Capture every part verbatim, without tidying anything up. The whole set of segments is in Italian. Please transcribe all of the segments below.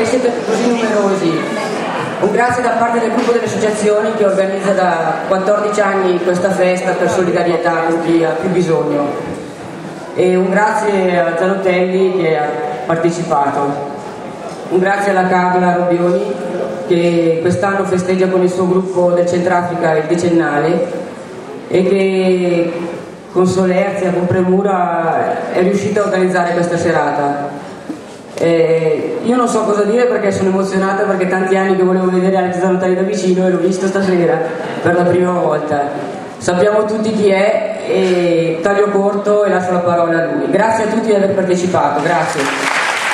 siete così numerosi. Un grazie da parte del gruppo delle associazioni che organizza da quattordici anni questa festa per solidarietà con chi ha più bisogno. E un grazie a Zanotelli che ha partecipato. Un grazie alla Carla Robioni che quest'anno festeggia con il suo gruppo del Centrafrica il decennale e che con solerzia, con premura è riuscita a organizzare questa serata. Eh, io non so cosa dire perché sono emozionata, perché tanti anni che volevo vedere Alex Zanotelli da vicino e l'ho visto stasera per la prima volta. Sappiamo tutti chi è e taglio corto e lascio la parola a lui. Grazie a tutti di aver partecipato, grazie.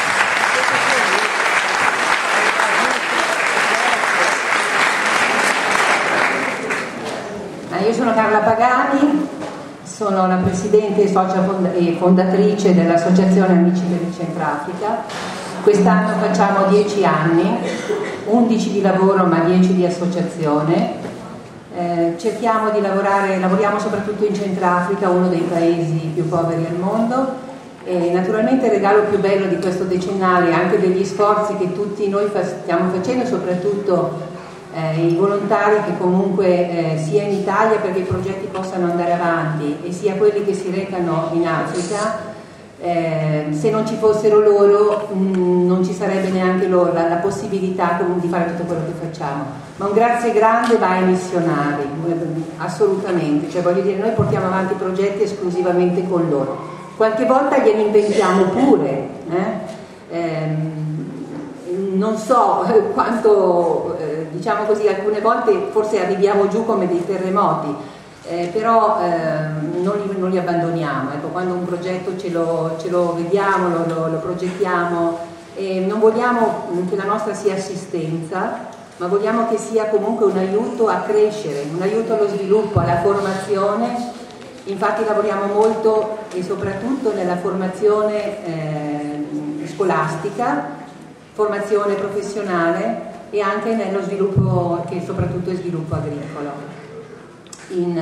Io sono Carla Pagani, sono la presidente e socia e fondatrice dell'Associazione Amici del Centrafrica. Quest'anno facciamo dieci anni, undici di lavoro ma dieci di associazione. Eh, cerchiamo di lavorare, lavoriamo soprattutto in Centrafrica, uno dei paesi più poveri al mondo. E naturalmente il regalo più bello di questo decennale è anche degli sforzi che tutti noi fa stiamo facendo, soprattutto Eh, i volontari che comunque eh, sia in Italia perché i progetti possano andare avanti e sia quelli che si recano in Africa, eh, se non ci fossero loro mh, non ci sarebbe neanche loro la, la possibilità di fare tutto quello che facciamo. Ma un grazie grande va ai missionari, assolutamente, cioè voglio dire, noi portiamo avanti progetti esclusivamente con loro, qualche volta glieli inventiamo pure, eh? Eh, non so quanto, eh, diciamo così, alcune volte forse arriviamo giù come dei terremoti, eh, però eh, non, li, non li abbandoniamo. Ecco, quando un progetto ce lo, ce lo vediamo, lo, lo, lo progettiamo, e non vogliamo che la nostra sia assistenza, ma vogliamo che sia comunque un aiuto a crescere, un aiuto allo sviluppo, alla formazione. Infatti lavoriamo molto e soprattutto nella formazione eh, scolastica, formazione professionale e anche nello sviluppo, che soprattutto è sviluppo agricolo. In,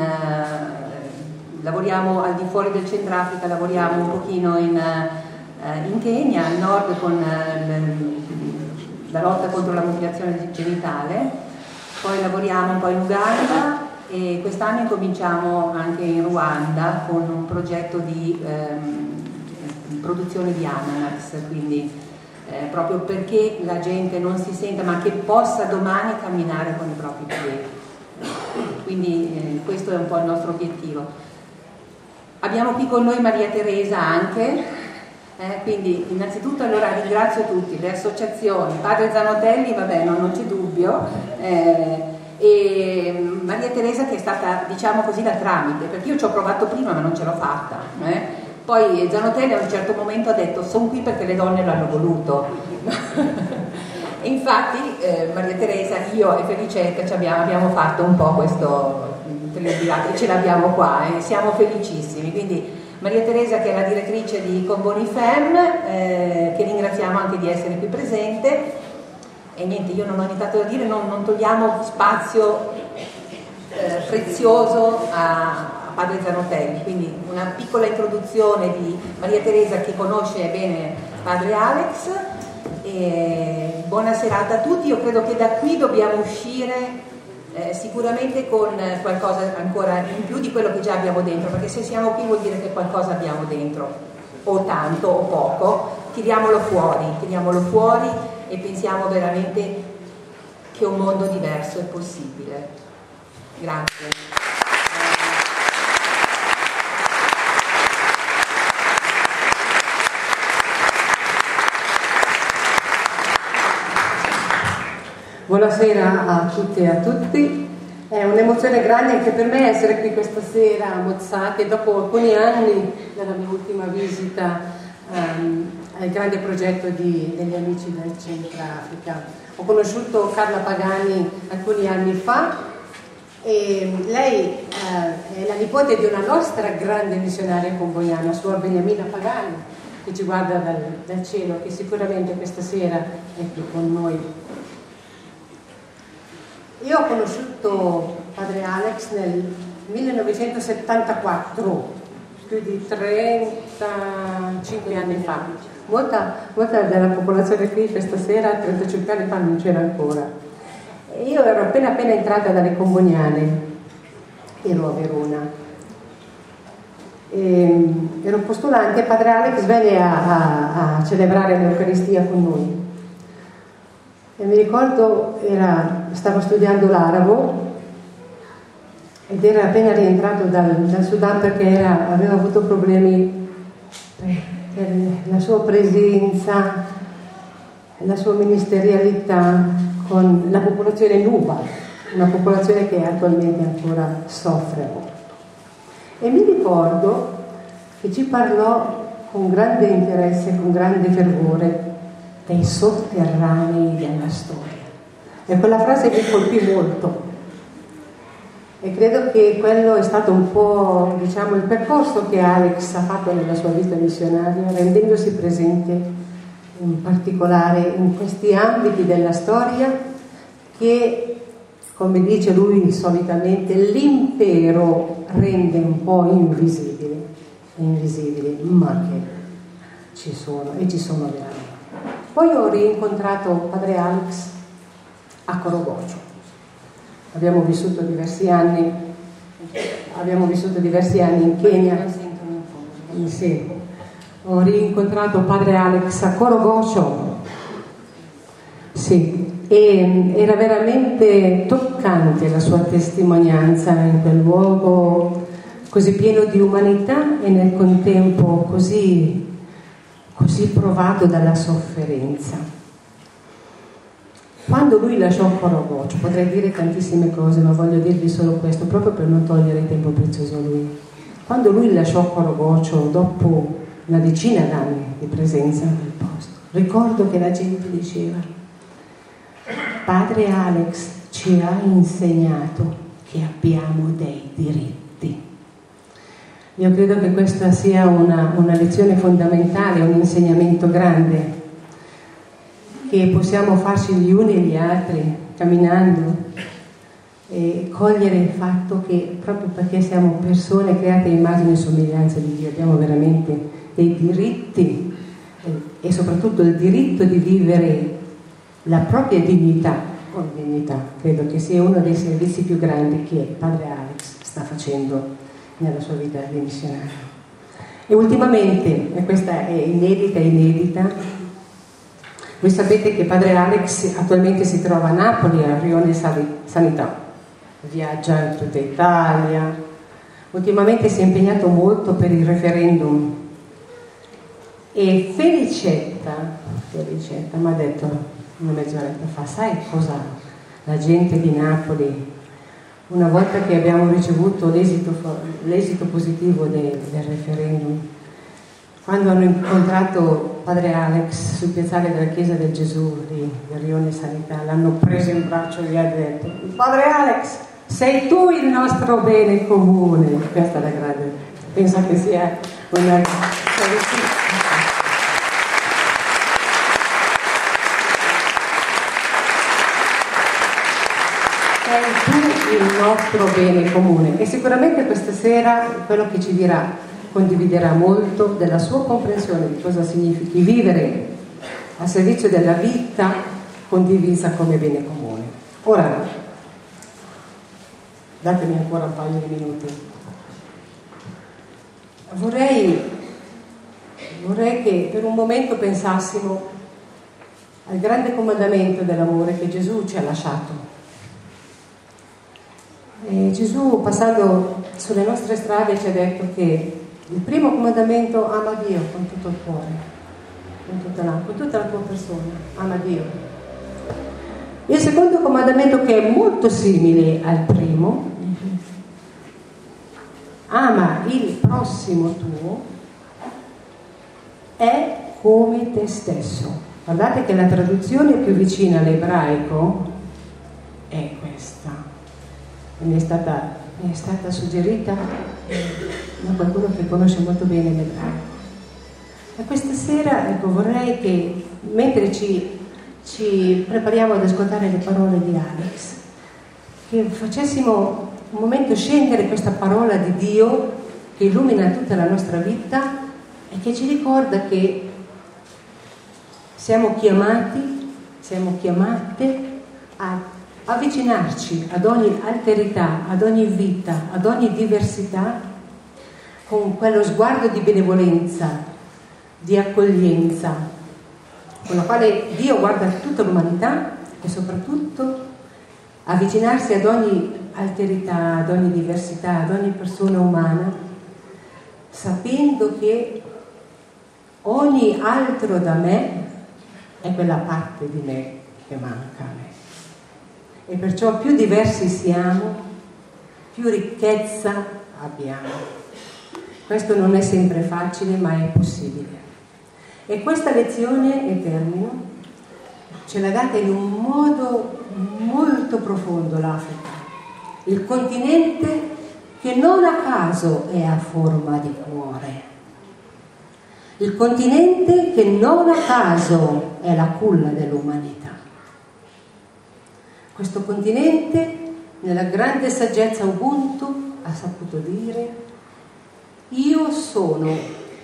uh, lavoriamo al di fuori del Centrafrica, lavoriamo un pochino in, uh, in Kenya, al nord, con uh, la lotta contro la mutilazione genitale, poi lavoriamo un po' in Uganda e quest'anno incominciamo anche in Ruanda con un progetto di um, produzione di ananas, quindi Eh, proprio perché la gente non si senta, ma che possa domani camminare con i propri piedi. Quindi eh, questo è un po' il nostro obiettivo. Abbiamo qui con noi Maria Teresa anche, eh, quindi innanzitutto allora ringrazio tutti, le associazioni, Padre Zanotelli, vabbè, no, non c'è dubbio, eh, e Maria Teresa che è stata, diciamo così, la tramite, perché io ci ho provato prima ma non ce l'ho fatta. Eh. Poi Zanotelli a un certo momento ha detto: sono qui perché le donne l'hanno voluto. E infatti eh, Maria Teresa, io e Felicetta ci abbiamo, abbiamo fatto un po' questo triumvirato e ce l'abbiamo qua e siamo felicissimi. Quindi Maria Teresa, che è la direttrice di Combonifem, eh, che ringraziamo anche di essere qui presente. E niente, io non ho niente da dire, non, non togliamo spazio eh, prezioso a Padre Zanotelli, quindi una piccola introduzione di Maria Teresa che conosce bene Padre Alex. E buona serata a tutti. Io credo che da qui dobbiamo uscire eh, sicuramente con qualcosa ancora in più di quello che già abbiamo dentro, perché se siamo qui vuol dire che qualcosa abbiamo dentro, o tanto o poco. Tiriamolo fuori, tiriamolo fuori e pensiamo veramente che un mondo diverso è possibile. Grazie. Buonasera a tutte e a tutti, è un'emozione grande anche per me essere qui questa sera a Mozzate dopo alcuni anni dalla mia ultima visita um, al grande progetto di, degli Amici del Centrafrica. Ho conosciuto Carla Pagani alcuni anni fa e lei uh, è la nipote di una nostra grande missionaria comboniana, Suor Beniamina Pagani, che ci guarda dal, dal cielo, che sicuramente questa sera è qui con noi. Io ho conosciuto Padre Alex nel millenovecentosettantaquattro, più di trentacinque anni fa. Molta, molta della popolazione qui questa sera, trentacinque anni fa, non c'era ancora. E io ero appena appena entrata dalle Comboniane, ero a Verona. E, ero postulante e padre Alex venne a, a, a celebrare l'Eucaristia con noi. E mi ricordo, era, stavo studiando l'arabo ed era appena rientrato dal, dal Sudan perché era, aveva avuto problemi per, per la sua presenza, la sua ministerialità con la popolazione nuba, una popolazione che attualmente ancora soffre molto. E mi ricordo che ci parlò con grande interesse, con grande fervore dei sotterranei della storia. E quella frase mi colpì molto. E credo che quello è stato un po', diciamo, il percorso che Alex ha fatto nella sua vita missionaria, rendendosi presente in particolare in questi ambiti della storia che, come dice lui solitamente, l'impero rende un po' invisibile, invisibile, ma che ci sono e ci sono veramente. Poi ho rincontrato padre Alex a Korogocho. Abbiamo vissuto diversi anni, abbiamo vissuto diversi anni in Kenya. Sì. Ho rincontrato padre Alex a Korogocho. Sì. E era veramente toccante la sua testimonianza in quel luogo così pieno di umanità e nel contempo così, così provato dalla sofferenza. Quando lui lasciò Korogocho, potrei dire tantissime cose, ma voglio dirvi solo questo, proprio per non togliere tempo prezioso a lui. Quando lui lasciò Korogocho, dopo una decina d'anni di presenza in quel posto, ricordo che la gente diceva: padre Alex ci ha insegnato che abbiamo dei diritti. Io credo che questa sia una, una lezione fondamentale, un insegnamento grande, che possiamo farci gli uni e gli altri camminando e cogliere il fatto che proprio perché siamo persone create a immagine e somiglianza di Dio abbiamo veramente dei diritti e soprattutto il diritto di vivere la propria dignità con dignità. Credo che sia uno dei servizi più grandi che padre Alex sta facendo nella sua vita di missionario. E ultimamente, e questa è inedita inedita, voi sapete che padre Alex attualmente si trova a Napoli, a Rione Sanità, viaggia in tutta Italia, ultimamente si è impegnato molto per il referendum e Felicetta, Felicetta mi ha detto una mezz'oretta fa: sai cosa la gente di Napoli, una volta che abbiamo ricevuto l'esito, l'esito positivo del, del referendum, quando hanno incontrato padre Alex sul piazzale della chiesa del Gesù di, di Rione Sanità, l'hanno preso in braccio e gli ha detto: padre Alex, sei tu il nostro bene comune. Questa è la grande, penso che sia una sei tu il nostro bene comune. E sicuramente questa sera quello che ci dirà condividerà molto della sua comprensione di cosa significhi vivere a servizio della vita condivisa come bene comune. Ora, datemi ancora un paio di minuti. Vorrei, vorrei che per un momento pensassimo al grande comandamento dell'amore che Gesù ci ha lasciato. E Gesù, passando sulle nostre strade, ci ha detto che il primo comandamento: ama Dio con tutto il cuore, con tutta la, con tutta la tua persona, ama Dio. Il secondo comandamento, che è molto simile al primo, ama il prossimo tuo, è come te stesso. Guardate che la traduzione più vicina all'ebraico è questa. Mi è stata, mi è stata suggerita da qualcuno che conosce molto bene l'ebraico. E questa sera, ecco, vorrei che mentre ci, ci prepariamo ad ascoltare le parole di Alex, che facessimo un momento scendere questa parola di Dio che che illumina tutta la nostra vita e che ci ricorda che siamo chiamati, siamo chiamate a avvicinarci ad ogni alterità, ad ogni vita, ad ogni diversità con quello sguardo di benevolenza, di accoglienza, con la quale Dio guarda tutta l'umanità e soprattutto avvicinarsi ad ogni alterità, ad ogni diversità, ad ogni persona umana, sapendo che ogni altro da me è quella parte di me che manca a me. E perciò più diversi siamo, più ricchezza abbiamo. Questo non è sempre facile, ma è possibile. E questa lezione, e termino, ce l'ha data in un modo molto profondo l'Africa, il continente che non a caso è a forma di cuore, il continente che non a caso è la culla dell'umanità. Questo continente, nella grande saggezza Ubuntu, ha saputo dire: io sono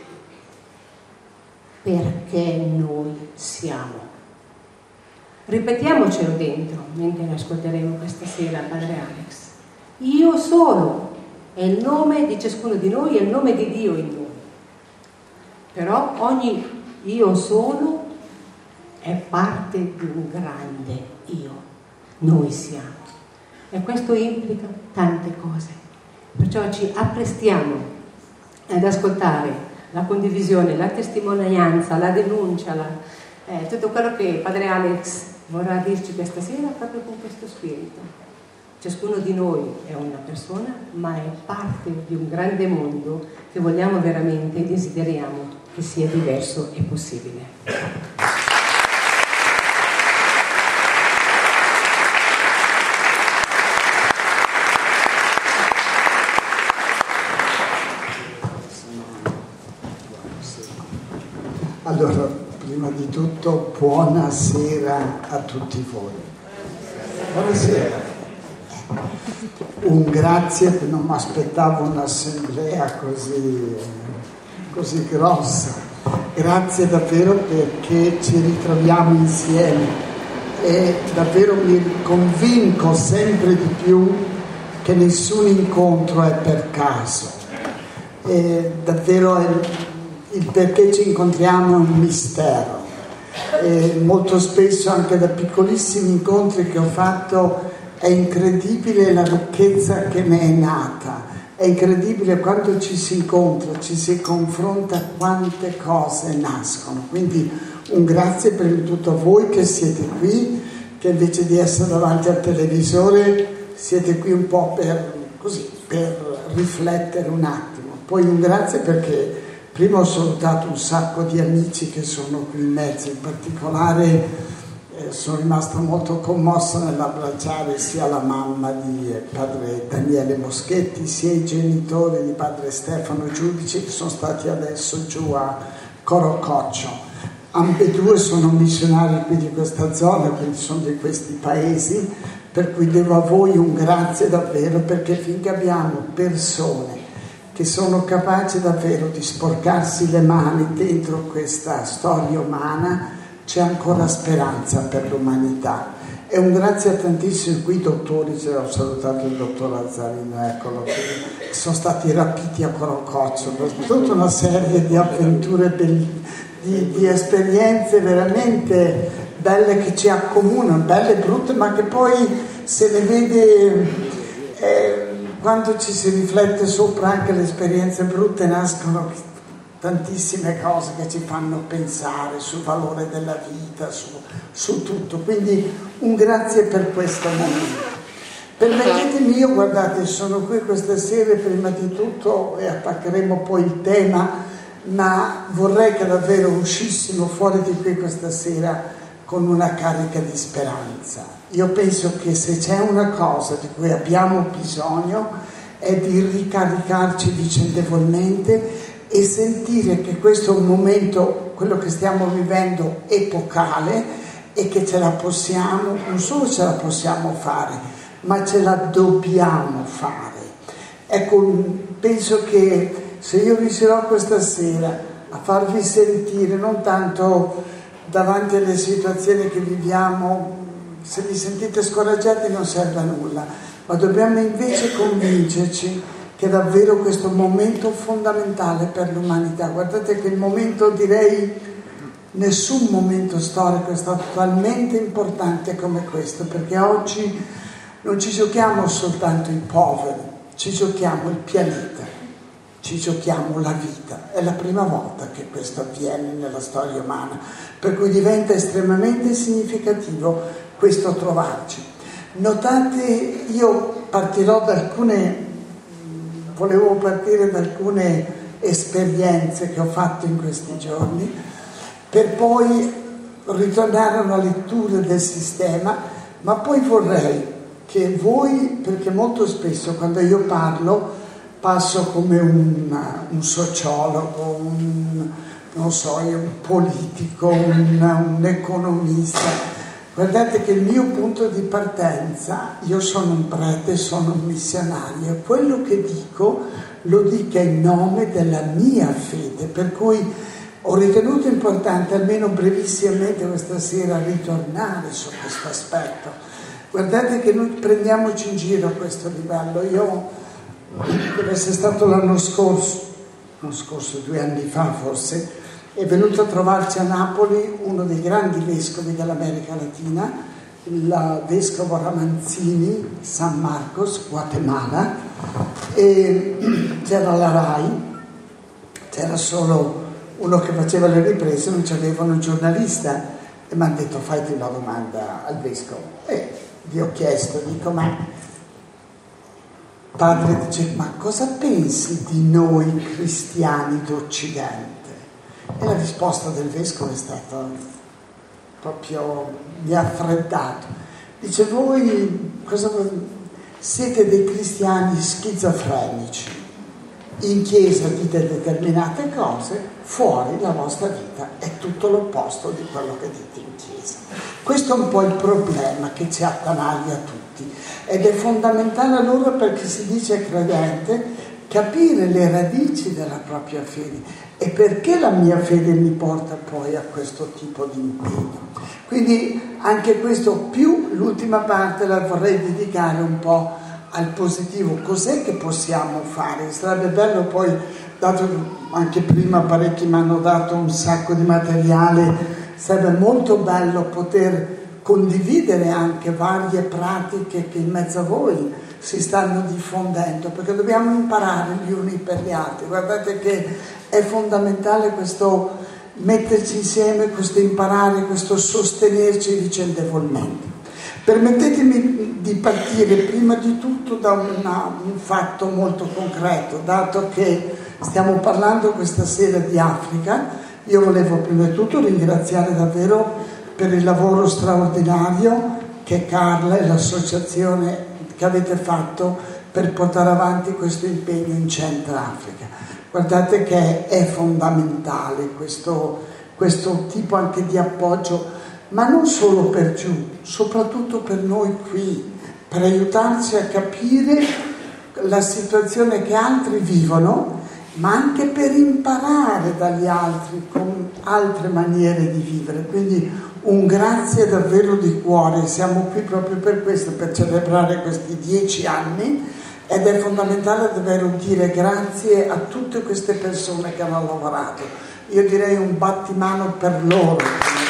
perché noi siamo. Ripetiamocelo dentro mentre ascolteremo questa sera Padre Alex. Io sono è il nome di ciascuno di noi, è il nome di Dio in noi. Però ogni io sono è parte di un grande io. Noi siamo. E questo implica tante cose. Perciò ci apprestiamo ad ascoltare la condivisione, la testimonianza, la denuncia, la, eh, tutto quello che Padre Alex vorrà dirci questa sera proprio con questo spirito. Ciascuno di noi è una persona, ma è parte di un grande mondo che vogliamo veramente e desideriamo che sia diverso e possibile. Allora, prima di tutto, buonasera a tutti voi. Buonasera. Un grazie, non mi aspettavo un'assemblea così, così grossa. Grazie davvero perché ci ritroviamo insieme e davvero mi convinco sempre di più che nessun incontro è per caso. E davvero è il perché ci incontriamo è un mistero. E molto spesso anche da piccolissimi incontri che ho fatto è incredibile la ricchezza che ne è nata, è incredibile quando ci si incontra, ci si confronta, quante cose nascono. Quindi un grazie prima di tutto a voi che siete qui, che invece di essere davanti al televisore siete qui un po' per, così, per riflettere un attimo. Poi un grazie perché prima ho salutato un sacco di amici che sono qui in mezzo, in particolare eh, sono rimasta molto commossa nell'abbracciare sia la mamma di eh, padre Daniele Moschetti, sia i genitori di padre Stefano Giudici che sono stati adesso giù a Corococcio. Ambedue sono missionari qui di questa zona, quindi sono di questi paesi, per cui devo a voi un grazie davvero, perché finché abbiamo persone che sono capaci davvero di sporcarsi le mani dentro questa storia umana, c'è ancora speranza per l'umanità. E un grazie a tantissimi qui dottori, cioè ho salutato il dottor Azzarino, eccolo, che sono stati rapiti a Corococcio, tutta una serie di avventure, belli, di, di esperienze veramente belle che ci accomunano, belle e brutte, ma che poi se le vede... Eh, quando ci si riflette sopra anche le esperienze brutte nascono tantissime cose che ci fanno pensare sul valore della vita, su, su tutto. Quindi un grazie per questo momento. Permettetemi, io guardate, sono qui questa sera prima di tutto e attaccheremo poi il tema, ma vorrei che davvero uscissimo fuori di qui questa sera con una carica di speranza. Io penso che se c'è una cosa di cui abbiamo bisogno è di ricaricarci vicendevolmente e sentire che questo è un momento, quello che stiamo vivendo, epocale e che ce la possiamo, non solo ce la possiamo fare, ma ce la dobbiamo fare. Ecco, penso che se io riuscirò questa sera a farvi sentire, non tanto davanti alle situazioni che viviamo, se vi sentite scoraggiati non serve a nulla, ma dobbiamo invece convincerci che è davvero questo momento fondamentale per l'umanità. Guardate che il momento, direi, nessun momento storico è stato talmente importante come questo, perché oggi non ci giochiamo soltanto i poveri, ci giochiamo il pianeta, ci giochiamo la vita. È la prima volta che questo avviene nella storia umana, per cui diventa estremamente significativo questo trovarci. Notate, io partirò da alcune, volevo partire da alcune esperienze che ho fatto in questi giorni, per poi ritornare a una lettura del sistema, ma poi vorrei che voi, perché molto spesso quando io parlo passo come un, un sociologo, un, non so, un politico, un, un economista. Guardate che il mio punto di partenza, io sono un prete, sono un missionario, quello che dico lo dico in nome della mia fede, per cui ho ritenuto importante almeno brevissimamente questa sera ritornare su questo aspetto. Guardate che noi prendiamoci in giro a questo livello. Io, deve essere stato l'anno scorso, l'anno scorso, due anni fa forse, è venuto a trovarci a Napoli uno dei grandi vescovi dell'America Latina, il vescovo Ramanzini, San Marcos, Guatemala, e c'era la RAI, c'era solo uno che faceva le riprese, non c'avevano un giornalista, e mi hanno detto fatti una domanda al vescovo. E vi ho chiesto, dico, ma padre, dice, ma cosa pensi di noi cristiani d'Occidente? E la risposta del vescovo è stata proprio, mi ha freddato. Dice, voi cosa, siete dei cristiani schizofrenici, in chiesa dite determinate cose, fuori la vostra vita è tutto l'opposto di quello che dite in chiesa. Questo è un po' il problema che ci attanaglia a tutti, ed è fondamentale allora, per chi si dice credente, capire le radici della propria fede e perché la mia fede mi porta poi a questo tipo di impegno. Quindi anche questo, più l'ultima parte la vorrei dedicare un po' al positivo. Cos'è che possiamo fare? Sarebbe bello poi, dato che anche prima parecchi mi hanno dato un sacco di materiale, sarebbe molto bello poter condividere anche varie pratiche che in mezzo a voi si stanno diffondendo, perché dobbiamo imparare gli uni per gli altri. Guardate che è fondamentale questo metterci insieme, questo imparare, questo sostenerci vicendevolmente. Permettetemi di partire prima di tutto da una, un fatto molto concreto, dato che stiamo parlando questa sera di Africa. Io volevo prima di tutto ringraziare davvero per il lavoro straordinario che Carla e l'associazione che avete fatto per portare avanti questo impegno in Centro Africa. Guardate che è fondamentale questo, questo tipo anche di appoggio, ma non solo per giù, soprattutto per noi qui, per aiutarci a capire la situazione che altri vivono, ma anche per imparare dagli altri con altre maniere di vivere. Quindi un grazie davvero di cuore, siamo qui proprio per questo, per celebrare questi dieci anni, ed è fondamentale davvero dire grazie a tutte queste persone che hanno lavorato. Io direi un battimano per loro.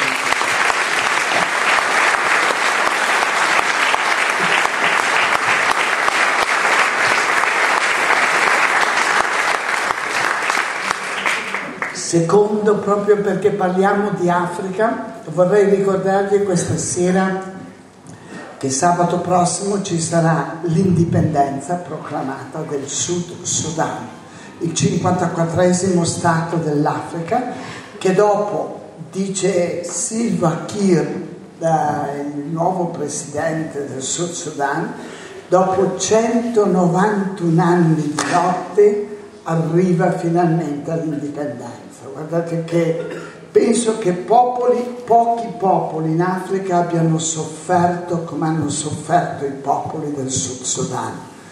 Secondo, proprio perché parliamo di Africa, vorrei ricordarvi questa sera che sabato prossimo ci sarà l'indipendenza proclamata del Sud Sudan, il cinquantaquattresimo stato dell'Africa, che dopo, dice Salva Kiir, il nuovo presidente del Sud Sudan, dopo centonovantuno anni di lotte arriva finalmente all'indipendenza. Guardate che penso che popoli, pochi popoli in Africa abbiano sofferto come hanno sofferto i popoli del Sud Sudan.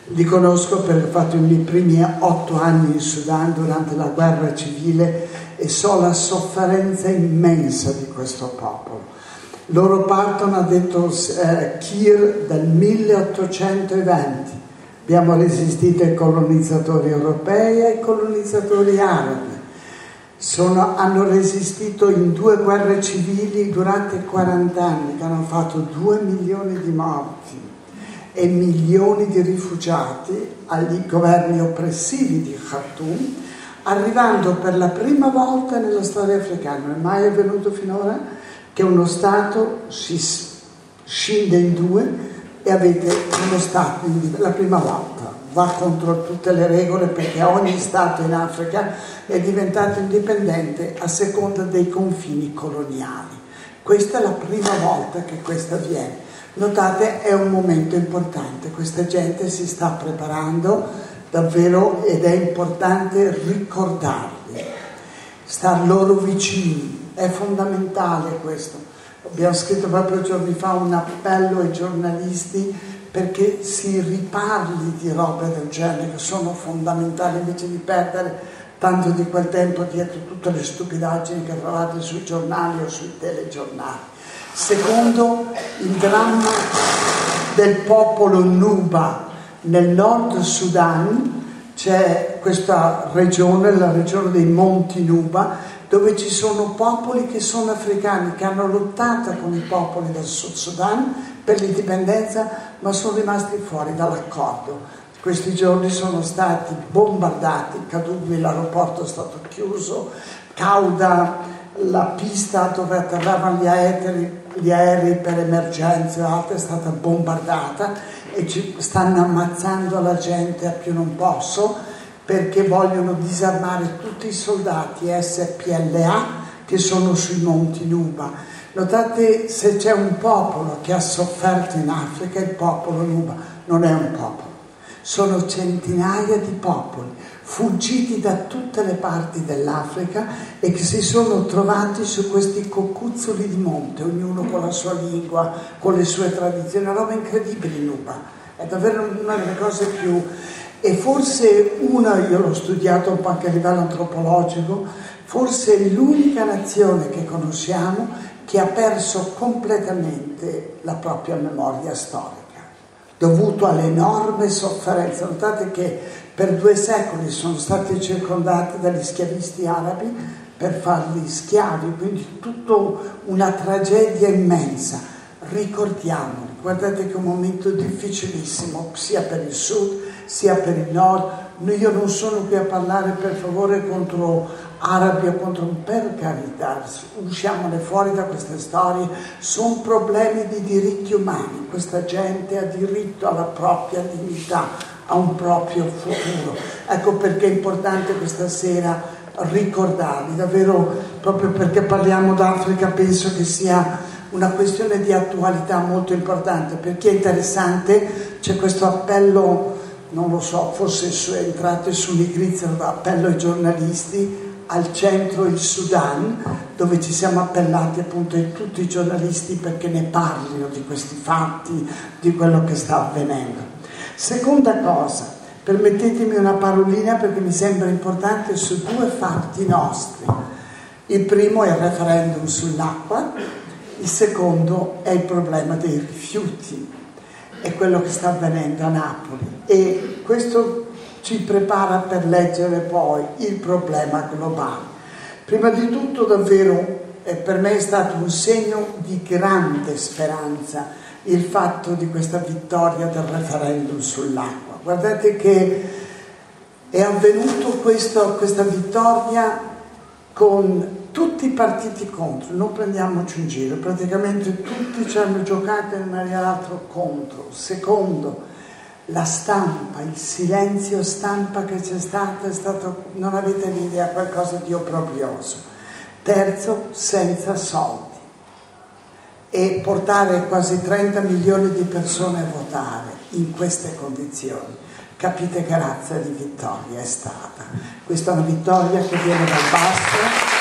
Li conosco perché ho fatto i miei primi otto anni in Sudan durante la guerra civile e so la sofferenza immensa di questo popolo. Loro partono, ha detto eh, Kiir, dal milleottocentoventi. Abbiamo resistito ai colonizzatori europei e ai colonizzatori arabi. Sono, hanno resistito in due guerre civili durante quaranta anni che hanno fatto due milioni di morti e milioni di rifugiati agli governi oppressivi di Khartoum, arrivando per la prima volta nella storia africana, non è mai avvenuto finora, che uno Stato si scinde in due e avete uno Stato la prima volta. Va contro tutte le regole perché ogni Stato in Africa è diventato indipendente a seconda dei confini coloniali. Questa è la prima volta che questo avviene. Notate, è un momento importante, questa gente si sta preparando davvero ed è importante ricordarli, star loro vicini, è fondamentale questo. Abbiamo scritto proprio giorni fa un appello ai giornalisti perché si riparli di robe del genere che sono fondamentali, invece di perdere tanto di quel tempo dietro tutte le stupidaggini che trovate sui giornali o sui telegiornali. Secondo, il dramma del popolo Nuba nel nord Sudan, c'è questa regione, la regione dei Monti Nuba, dove ci sono popoli che sono africani, che hanno lottato con i popoli del Sud Sudan per l'indipendenza, ma sono rimasti fuori dall'accordo. Questi giorni sono stati bombardati, Kadugli, l'aeroporto è stato chiuso, Cauda, la pista dove atterravano gli aerei, gli aerei per emergenze o altre è stata bombardata e ci stanno ammazzando la gente a più non posso perché vogliono disarmare tutti i soldati S P L A che sono sui monti Nuba. Notate, se c'è un popolo che ha sofferto in Africa, il popolo Nuba non è un popolo. Sono centinaia di popoli fuggiti da tutte le parti dell'Africa e che si sono trovati su questi cocuzzoli di monte, ognuno con la sua lingua, con le sue tradizioni, una roba incredibile in Nuba. È davvero una delle cose più... E forse una, io l'ho studiato un po' anche a livello antropologico, forse è l'unica nazione che conosciamo che ha perso completamente la propria memoria storica, dovuto all'enorme sofferenza. Notate che per due secoli sono stati circondati dagli schiavisti arabi per farli schiavi, quindi tutta una tragedia immensa. Ricordiamoli, guardate che è un momento difficilissimo sia per il sud sia per il nord. Io non sono qui a parlare per favore contro arabi o contro, per carità, usciamone fuori da queste storie, sono problemi di diritti umani, questa gente ha diritto alla propria dignità, a un proprio futuro. Ecco perché è importante questa sera ricordarli, davvero, proprio perché parliamo d'Africa penso che sia una questione di attualità molto importante. Per chi è interessante c'è questo appello, non lo so, forse su, entrate su Nigrizia, appello ai giornalisti, al centro il Sudan, dove ci siamo appellati appunto a tutti i giornalisti perché ne parlino di questi fatti, di quello che sta avvenendo. Seconda cosa, permettetemi una parolina perché mi sembra importante su due fatti nostri. Il primo è il referendum sull'acqua, il secondo è il problema dei rifiuti, è quello che sta avvenendo a Napoli e questo ci prepara per leggere poi il problema globale. Prima di tutto davvero eh, per me è stato un segno di grande speranza il fatto di questa vittoria del referendum sull'acqua. Guardate che è avvenuto questo, questa vittoria con tutti i partiti contro, non prendiamoci in giro, praticamente tutti ci hanno giocato in maniera o l'altra contro. Secondo, la stampa, il silenzio stampa che c'è stato è stato, non avete l'idea, qualcosa di obbrobrioso. Terzo, senza soldi. E portare quasi trenta milioni di persone a votare in queste condizioni, capite che razza di vittoria è stata. Questa è una vittoria che viene dal basso.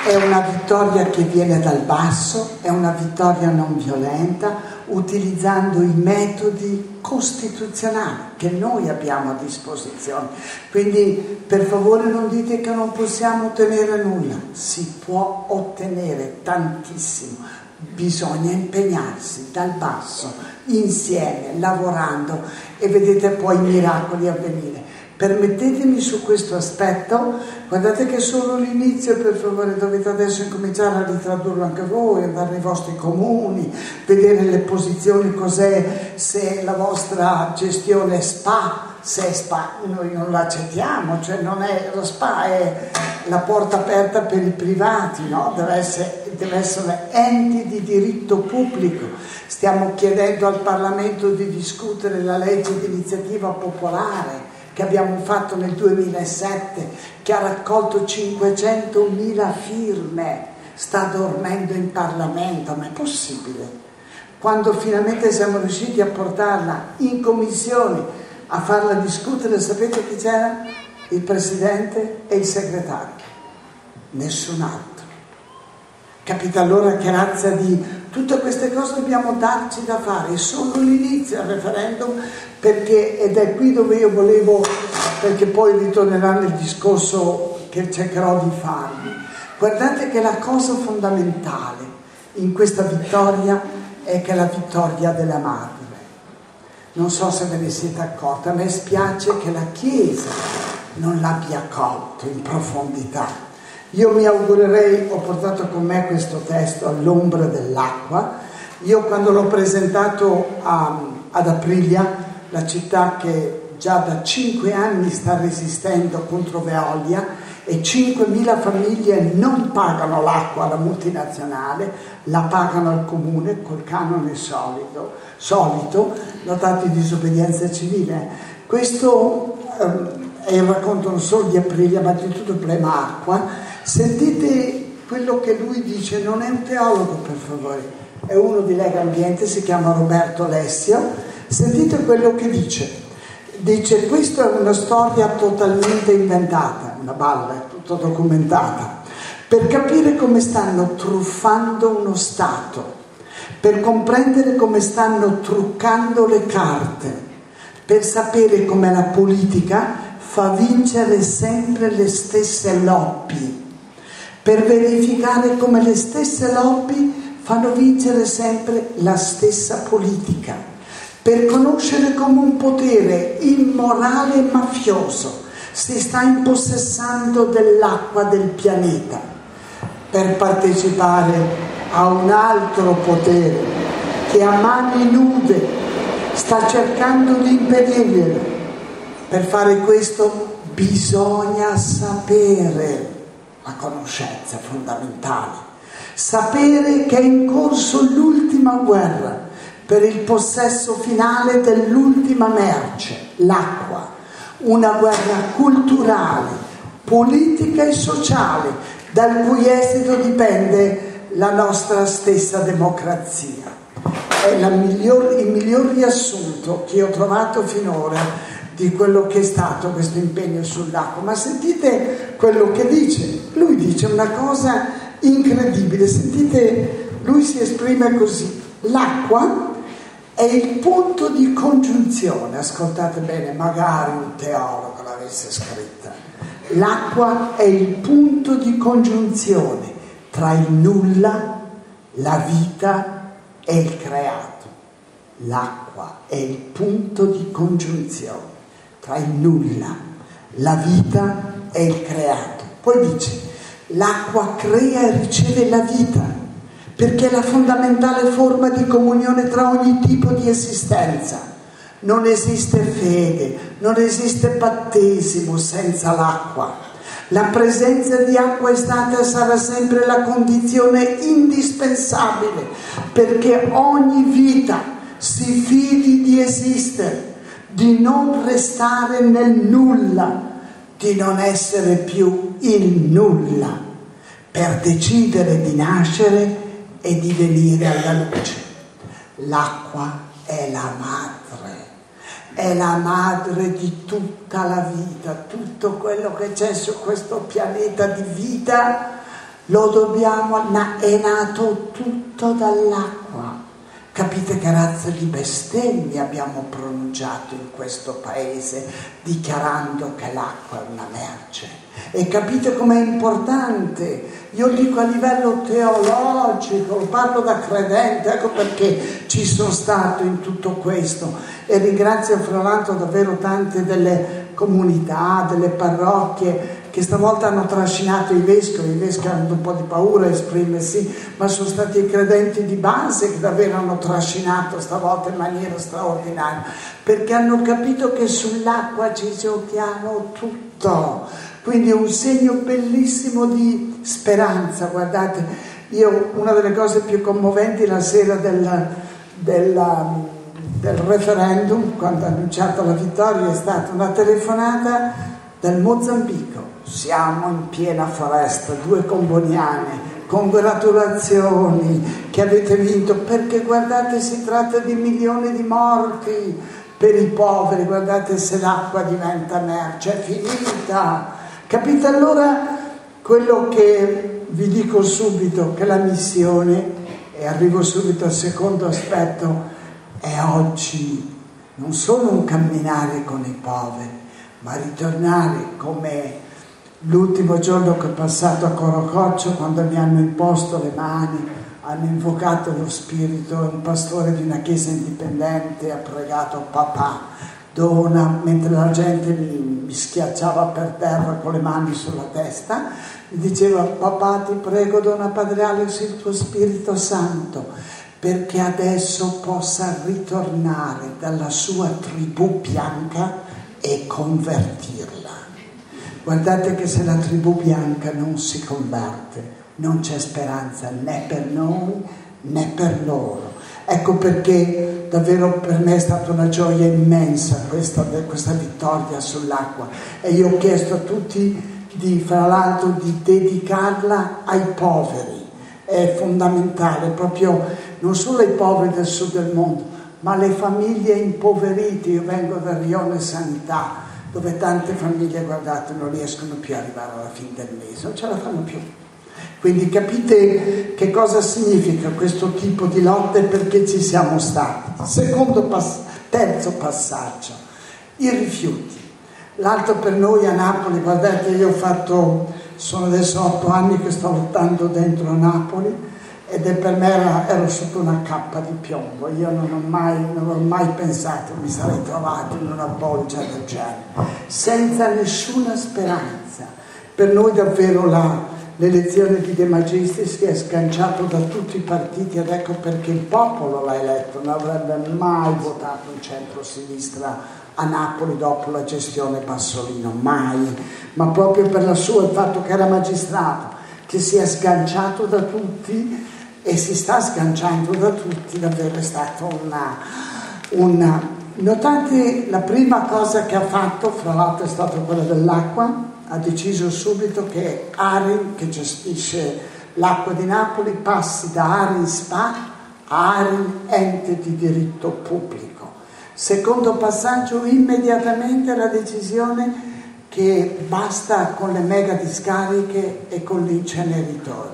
è una vittoria che viene dal basso, è una vittoria non violenta, utilizzando i metodi costituzionali che noi abbiamo a disposizione. Quindi per favore non dite che non possiamo ottenere nulla, si può ottenere tantissimo, bisogna impegnarsi dal basso, insieme, lavorando, e vedete poi i miracoli avvenire. Permettetemi su questo aspetto, guardate che è solo l'inizio, per favore, dovete adesso incominciare a ritradurlo anche voi, andare nei vostri comuni, vedere le posizioni, cos'è, se la vostra gestione è SPA, se è SPA noi non l'accettiamo, cioè non è, lo SPA è la porta aperta per i privati, no? Deve essere, deve essere enti di diritto pubblico. Stiamo chiedendo al Parlamento di discutere la legge di iniziativa popolare che abbiamo fatto nel duemilasette, che ha raccolto cinquecentomila firme, sta dormendo in Parlamento, ma è possibile? Quando finalmente siamo riusciti a portarla in commissione, a farla discutere, sapete chi c'era? Il Presidente e il Segretario, nessun altro. Capite allora che razza di tutte queste cose dobbiamo darci da fare, è solo l'inizio al referendum, perché, ed è qui dove io volevo, perché poi ritornerà nel discorso che cercherò di farvi. Guardate che la cosa fondamentale in questa vittoria è che è la vittoria della madre. Non so se ve ne siete accorti, a me spiace che la Chiesa non l'abbia colto in profondità. Io mi augurerei, ho portato con me questo testo, All'ombra dell'acqua. Io quando l'ho presentato a, ad Aprilia, la città che già da cinque anni sta resistendo contro Veolia, e cinquemila famiglie non pagano l'acqua alla multinazionale, la pagano al comune col canone solido, solito, notate disobbedienza civile. Questo ehm, è il racconto non solo di Aprilia, ma di tutto il problema acqua. Sentite quello che lui dice, non è un teologo per favore, è uno di Lega Ambiente, si chiama Roberto Alessio. Sentite quello che dice. Dice: questa è una storia totalmente inventata, una balla, è tutto documentata, per capire come stanno truffando uno Stato, per comprendere come stanno truccando le carte, per sapere come la politica fa vincere sempre le stesse lobby, per verificare come le stesse lobby fanno vincere sempre la stessa politica, per conoscere come un potere immorale e mafioso si sta impossessando dell'acqua del pianeta, per partecipare a un altro potere che a mani nude sta cercando di impedirglielo. Per fare questo bisogna sapere, la conoscenza è fondamentale, sapere che è in corso l'ultima guerra per il possesso finale dell'ultima merce, l'acqua, una guerra culturale, politica e sociale, dal cui esito dipende la nostra stessa democrazia. È la miglior, il miglior riassunto che ho trovato finora di quello che è stato questo impegno sull'acqua. Ma sentite quello che dice. Lui dice una cosa incredibile, sentite, lui si esprime così: l'acqua è il punto di congiunzione, ascoltate bene, magari un teologo l'avesse scritta. L'acqua è il punto di congiunzione tra il nulla, la vita e il creato. L'acqua è il punto di congiunzione tra il nulla, la vita e il creato. Poi dice: l'acqua crea e riceve la vita, perché è la fondamentale forma di comunione tra ogni tipo di esistenza. Non esiste fede, non esiste battesimo senza l'acqua. La presenza di acqua è stata e sarà sempre la condizione indispensabile perché ogni vita si fidi di esistere, di non restare nel nulla, di non essere più il nulla, per decidere di nascere e di venire alla luce. L'acqua è la madre, è la madre di tutta la vita, tutto quello che c'è su questo pianeta di vita. lo dobbiamo, è nato tutto dall'acqua. Capite che razza di bestemmie abbiamo pronunciato in questo paese dichiarando che l'acqua è una merce? E capite com'è importante? Io dico a livello teologico, parlo da credente, ecco perché ci sono stato in tutto questo. E ringrazio fra l'altro davvero tante delle comunità, delle parrocchie che stavolta hanno trascinato i vescovi. I vescovi hanno un po' di paura a esprimersi, ma sono stati i credenti di base che davvero hanno trascinato stavolta in maniera straordinaria, perché hanno capito che sull'acqua ci giochiamo tutto. Quindi è un segno bellissimo di speranza. Guardate, io una delle cose più commoventi la sera del, del, del referendum, quando ha annunciato la vittoria, è stata una telefonata dal Mozambico. Siamo in piena foresta, due comboniane, congratulazioni che avete vinto, perché guardate, si tratta di milioni di morti per i poveri. Guardate, se l'acqua diventa merce è finita. Capite? Allora quello che vi dico subito, che la missione, e arrivo subito al secondo aspetto, è oggi non solo un camminare con i poveri, ma ritornare come l'ultimo giorno che ho passato a Corococcio, quando mi hanno imposto le mani, hanno invocato lo spirito, un pastore di una chiesa indipendente ha pregato: papà, dona, mentre la gente mi, mi schiacciava per terra con le mani sulla testa, mi diceva: papà, ti prego, dona Padre Alex il tuo Spirito Santo, perché adesso possa ritornare dalla sua tribù bianca e convertirla. Guardate che se la tribù bianca non si converte, non c'è speranza né per noi né per loro. Ecco perché davvero per me è stata una gioia immensa questa, questa vittoria sull'acqua, e io ho chiesto a tutti di, fra l'altro, di dedicarla ai poveri. È fondamentale, proprio non solo ai poveri del sud del mondo, ma alle famiglie impoverite. Io vengo dal Rione Sanità, dove tante famiglie, guardate, non riescono più ad arrivare alla fine del mese, non ce la fanno più. Quindi capite che cosa significa questo tipo di lotte, perché ci siamo stati. Secondo pass- terzo passaggio, i rifiuti. L'altro per noi a Napoli, guardate, io ho fatto, sono adesso otto anni che sto lottando dentro Napoli, ed è per me era, ero sotto una cappa di piombo. Io non ho mai, non ho mai pensato mi sarei trovato in una bolgia del genere, senza nessuna speranza. Per noi davvero la, l'elezione di De Magistris, che è sganciato da tutti i partiti, ed ecco perché il popolo l'ha eletto, non avrebbe mai votato un centro-sinistra a Napoli dopo la gestione Bassolino, mai, ma proprio per la sua, il fatto che era magistrato, che si è sganciato da tutti e si sta sganciando da tutti, davvero è stata una, una... Notate la prima cosa che ha fatto, fra l'altro è stata quella dell'acqua. Ha deciso subito che Arin, che gestisce l'acqua di Napoli, passi da Arin Spa a Arin ente di diritto pubblico. Secondo passaggio, immediatamente la decisione che basta con le mega discariche e con gli inceneritori.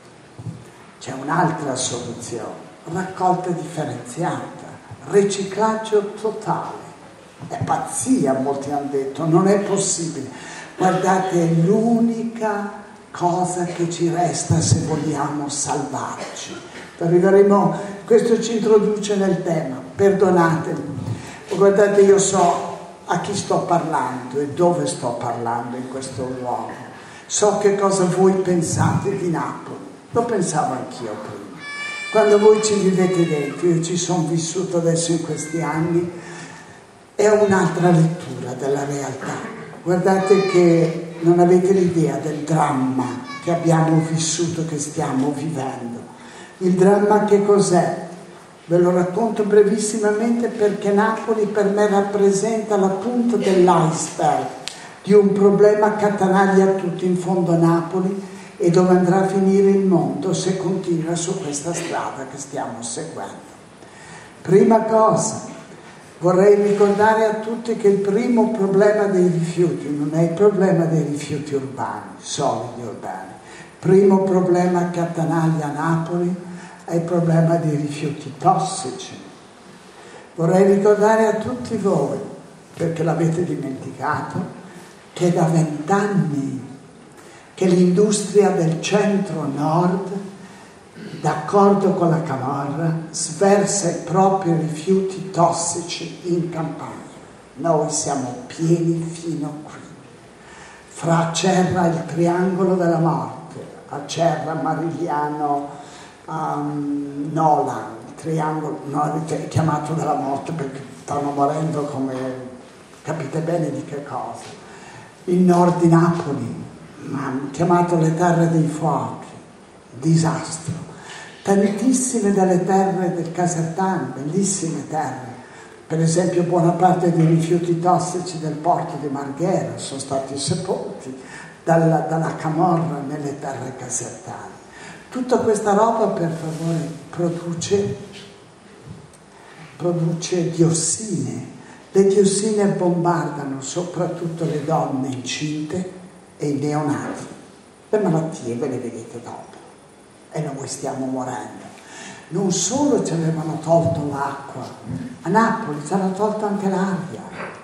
C'è un'altra soluzione: raccolta differenziata, riciclaggio totale. È pazzia, molti hanno detto, non è possibile. Guardate, è l'unica cosa che ci resta se vogliamo salvarci. Arriveremo, questo ci introduce nel tema, perdonatemi. Guardate, io so a chi sto parlando e dove sto parlando in questo luogo. So che cosa voi pensate di Napoli. Lo pensavo anch'io prima. Quando voi ci vivete dentro, io ci sono vissuto adesso in questi anni, è un'altra lettura della realtà. Guardate che non avete l'idea del dramma che abbiamo vissuto, che stiamo vivendo. Il dramma che cos'è? Ve lo racconto brevissimamente, perché Napoli per me rappresenta la punta dell'iceberg di un problema che attanaglia tutti in fondo a Napoli e dove andrà a finire il mondo se continua su questa strada che stiamo seguendo. Prima cosa, vorrei ricordare a tutti che il primo problema dei rifiuti non è il problema dei rifiuti urbani, solidi urbani. Primo problema che attanaglia Napoli è il problema dei rifiuti tossici. Vorrei ricordare a tutti voi, perché l'avete dimenticato, che da vent'anni che l'industria del centro-nord, d'accordo con la Camorra, sversa i propri rifiuti tossici in Campania. Noi siamo pieni fino qui. Fra Acerra il triangolo della morte, Acerra, Marigliano, um, Nola, il triangolo, no, è chiamato della morte perché stanno morendo come, capite bene di che cosa. Il nord di Napoli, chiamato le terre dei fuochi, disastro. Tantissime delle terre del Casertano, bellissime terre, per esempio buona parte dei rifiuti tossici del porto di Marghera sono stati sepolti dalla, dalla Camorra nelle terre casertane. Tutta questa roba, per favore, produce, produce diossine. Le diossine bombardano soprattutto le donne incinte e i neonati. Le malattie ve le vedete dopo e noi stiamo morendo. Non solo ci avevano tolto l'acqua, a Napoli ci hanno tolto anche l'aria,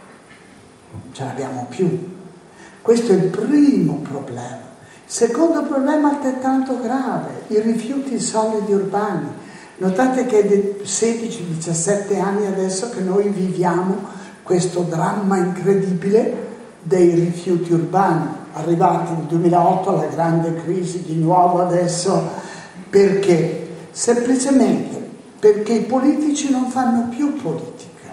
non ce l'abbiamo più. Questo è il primo problema. Il secondo problema altrettanto grave, i rifiuti solidi urbani. Notate che è sedici diciassette anni adesso che noi viviamo questo dramma incredibile dei rifiuti urbani, arrivati nel duemilaotto alla grande crisi di nuovo adesso. Perché? Semplicemente perché i politici non fanno più politica.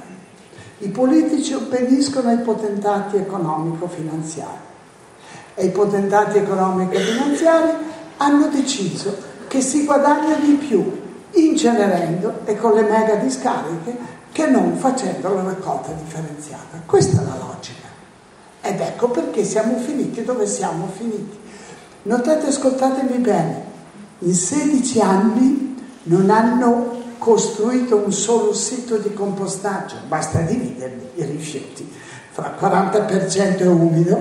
I politici obbediscono ai potentati economico-finanziari e i potentati economico-finanziari hanno deciso che si guadagna di più incenerendo e con le mega discariche che non facendo la raccolta differenziata. Questa è la logica. Ed ecco perché siamo finiti dove siamo finiti. Notate, ascoltatemi bene, in sedici anni non hanno costruito un solo sito di compostaggio, basta dividerli i rifiuti. Fra il quaranta per cento è umido,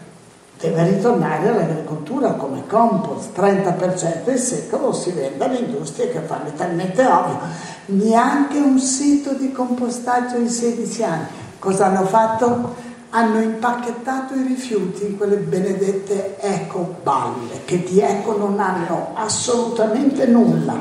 deve ritornare all'agricoltura come compost, trenta per cento è secco, lo si vende alle industrie che fanno talmente ovvio. Neanche un sito di compostaggio in sedici anni. Cosa hanno fatto? Hanno impacchettato i rifiuti in quelle benedette ecoballe, che di eco non hanno assolutamente nulla.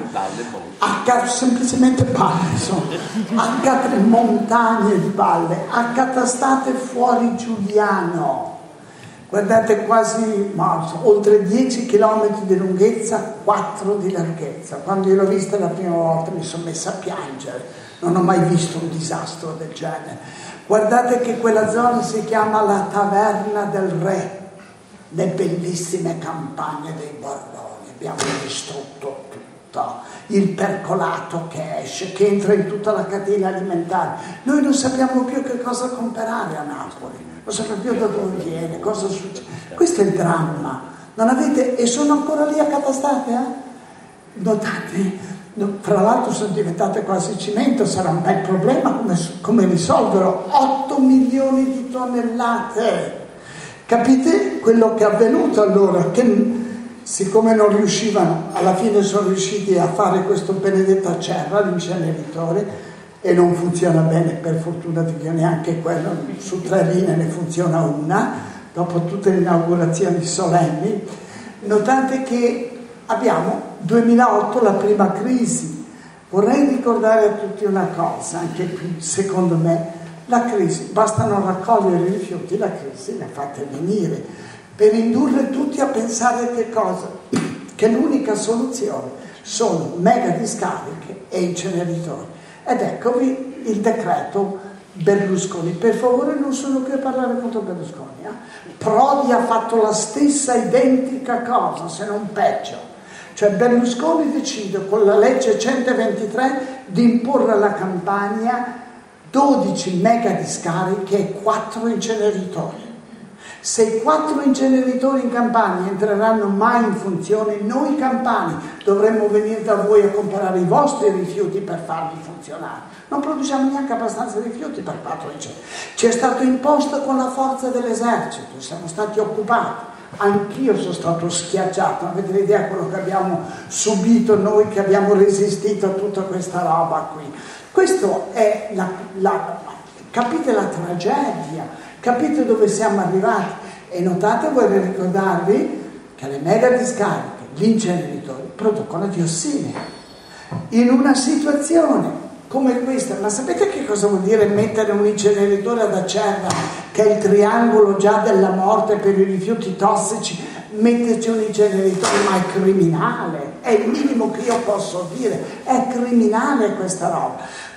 Acca- semplicemente balle sono, accate montagne di balle, accatastate fuori Giuliano. Guardate, quasi ma, oltre dieci chilometri di lunghezza, quattro di larghezza. Quando io l'ho vista la prima volta mi sono messa a piangere, non ho mai visto un disastro del genere. Guardate che quella zona si chiama la Taverna del Re, le bellissime campagne dei Borboni, abbiamo distrutto tutto, il percolato che esce, che entra in tutta la catena alimentare. Noi non sappiamo più che cosa comprare a Napoli, non sappiamo più da dove viene, cosa succede. Questo è il dramma. Non avete, e sono ancora lì accatastate, eh? Notate? Fra l'altro sono diventate quasi cemento, sarà un bel problema come, come risolverlo. otto milioni di tonnellate. Capite quello che è avvenuto allora? Che siccome non riuscivano, alla fine sono riusciti a fare questo benedetto Acerra, l'inceneritore, e non funziona bene, per fortuna perché neanche quello, su tre linee ne funziona una, dopo tutte le inaugurazioni solenni. Notate che abbiamo duemilaotto la prima crisi. Vorrei ricordare a tutti una cosa, anche qui secondo me la crisi, basta non raccogliere i rifiuti, la crisi la fate venire, per indurre tutti a pensare che cosa? Che l'unica soluzione sono mega discariche e inceneritori. Ed eccovi il decreto Berlusconi. Per favore non sono qui a parlare contro Berlusconi, eh? Prodi ha fatto la stessa identica cosa, se non peggio. Cioè Berlusconi decide con la legge centoventitré di imporre alla Campania dodici mega discariche e quattro inceneritori. Se i quattro inceneritori in Campania entreranno mai in funzione, noi campani dovremmo venire da voi a comprare i vostri rifiuti per farli funzionare. Non produciamo neanche abbastanza rifiuti per quattro inceneritori. Ci è stato imposto con la forza dell'esercito, siamo stati occupati. Anch'io sono stato schiacciato, avete idea di quello che abbiamo subito noi che abbiamo resistito a tutta questa roba qui. Questo è la, la capite la tragedia, capite dove siamo arrivati e notate, vorrei ricordarvi che le mega discariche, gli inceneritori producono diossine in una situazione come questa. Ma sapete che cosa vuol dire mettere un inceneritore ad Acerra, che è il triangolo già della morte per i rifiuti tossici? Metterci un inceneritore, ma è criminale, è il minimo che io posso dire, è criminale questa roba.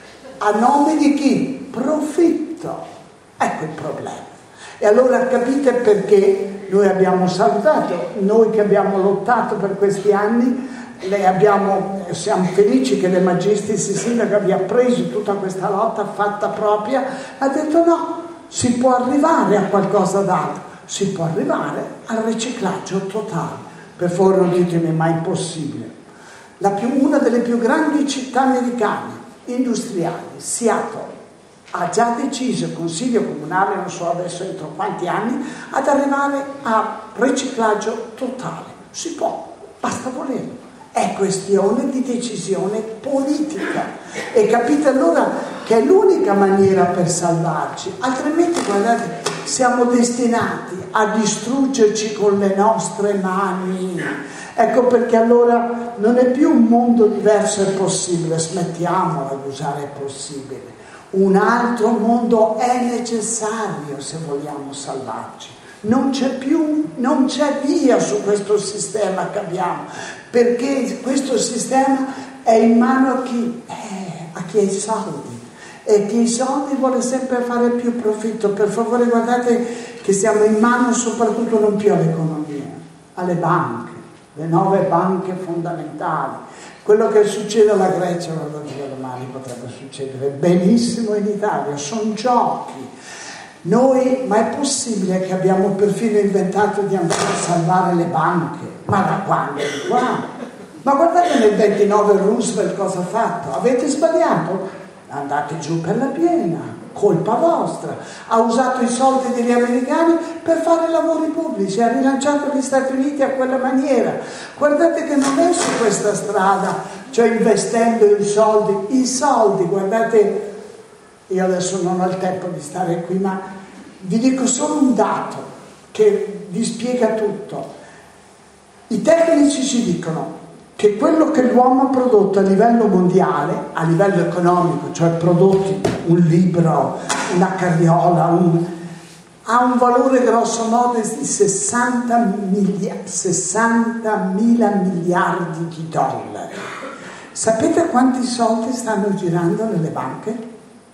A nome di chi? Profitto. Ecco il problema. E allora capite perché noi abbiamo salutato, noi che abbiamo lottato per questi anni, le abbiamo, siamo felici che De Magistris, il sindaco, abbia preso tutta questa lotta fatta propria, ha detto no, si può arrivare a qualcosa d'altro, si può arrivare al riciclaggio totale. Per favore non ditemi, ma è impossibile. La più, una delle più grandi città americane industriali, Seattle, ha già deciso, il consiglio comunale, non so adesso entro quanti anni, ad arrivare a riciclaggio totale. Si può, basta volerlo. È questione di decisione politica. E capite allora che è l'unica maniera per salvarci, altrimenti guardate, siamo destinati a distruggerci con le nostre mani. Ecco perché allora non è più un mondo diverso è possibile, smettiamola di usare è possibile. Un altro mondo è necessario se vogliamo salvarci. Non c'è più, non c'è via su questo sistema che abbiamo, perché questo sistema è in mano a chi? Eh, a chi ha i soldi. E chi ha i soldi vuole sempre fare più profitto. Per favore guardate che siamo in mano soprattutto non più all'economia, alle banche, le nuove banche fondamentali. Quello che succede alla Grecia, guardate che domani potrebbe succedere benissimo in Italia, sono giochi. Noi, ma è possibile che abbiamo perfino inventato di andare a salvare le banche? Ma da quando? Di quando? Ma guardate nel ventinove Roosevelt cosa ha fatto? Avete sbagliato? Andate giù per la piena, colpa vostra. Ha usato i soldi degli americani per fare lavori pubblici, ha rilanciato gli Stati Uniti a quella maniera. Guardate che non è su questa strada, cioè investendo i soldi, i soldi, guardate, io adesso non ho il tempo di stare qui, ma vi dico solo un dato che vi spiega tutto. I tecnici ci dicono che quello che l'uomo ha prodotto a livello mondiale, a livello economico, cioè prodotti, un libro, una carriola, un, ha un valore grosso modo di sessanta mila miliardi di dollari. Sapete quanti soldi stanno girando nelle banche?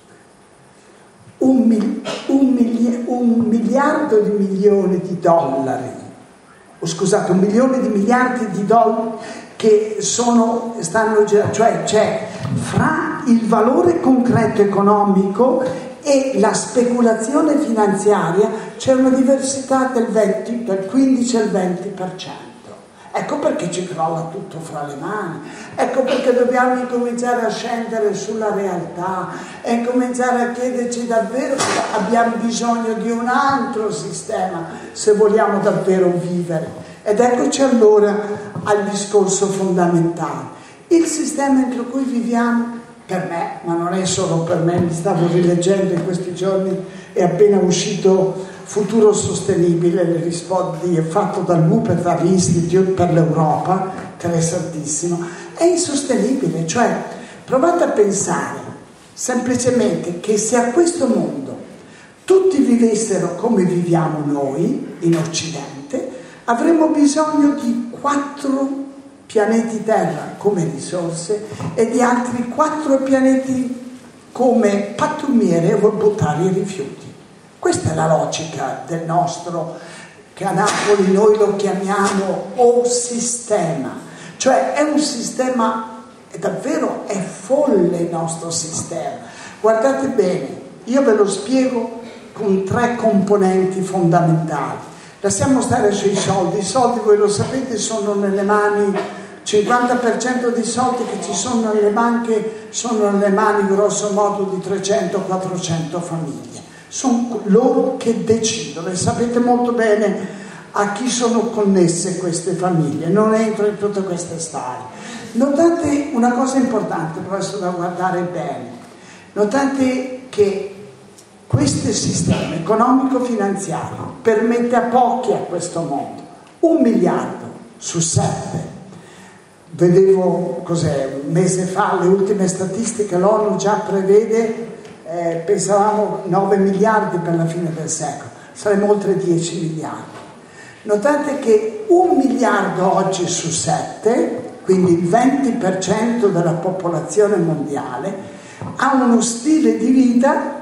Un, mil, un, mili, un miliardo di milioni di dollari, o scusate, un milione di miliardi di dollari che sono, stanno girando, cioè c'è fra il valore concreto economico e la speculazione finanziaria c'è una diversità del venti, del quindici al venti per cento. Ecco perché ci crolla tutto fra le mani, ecco perché dobbiamo incominciare a scendere sulla realtà e incominciare a chiederci davvero se abbiamo bisogno di un altro sistema se vogliamo davvero vivere. Ed eccoci allora al discorso fondamentale. Il sistema entro cui viviamo, per me, ma non è solo per me, mi stavo rileggendo in questi giorni, è appena uscito Futuro Sostenibile, le risposte fatto dal Wuppertal Institute per l'Europa, interessantissimo, è insostenibile. Cioè, provate a pensare semplicemente che se a questo mondo tutti vivessero come viviamo noi in Occidente, avremmo bisogno di quattro pianeti Terra come risorse e di altri quattro pianeti come pattumiere o buttare i rifiuti. Questa è la logica del nostro, che a Napoli noi lo chiamiamo o sistema, cioè è un sistema, è davvero è folle il nostro sistema. Guardate bene, io ve lo spiego con tre componenti fondamentali. Lasciamo stare sui soldi, i soldi voi lo sapete sono nelle mani, cinquanta per cento dei soldi che ci sono nelle banche sono nelle mani grosso modo di trecento quattrocento famiglie. Sono loro che decidono e sapete molto bene a chi sono connesse queste famiglie, non entro in tutte queste storie. Notate una cosa importante, però da guardare bene, notate che questo sistema economico-finanziario permette a pochi a questo mondo un miliardo su sette. Vedevo cos'è, un mese fa le ultime statistiche, l'ONU già prevede, eh, pensavamo nove miliardi per la fine del secolo, saremo oltre dieci miliardi. Notate che un miliardo oggi su sette, quindi il venti per cento della popolazione mondiale, ha uno stile di vita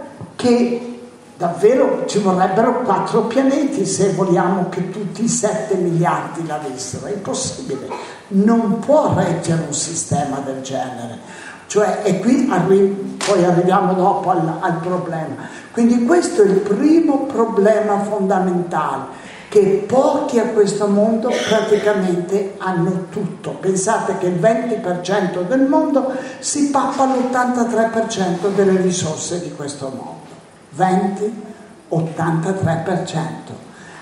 che davvero ci vorrebbero quattro pianeti se vogliamo che tutti i sette miliardi l'avessero. È impossibile, non può reggere un sistema del genere. Cioè, e qui arri- poi arriviamo dopo al, al problema. Quindi questo è il primo problema fondamentale, che pochi a questo mondo praticamente hanno tutto. Pensate che il venti per cento del mondo si pappa l'ottantatré per cento delle risorse di questo mondo. venti, ottantatré per cento.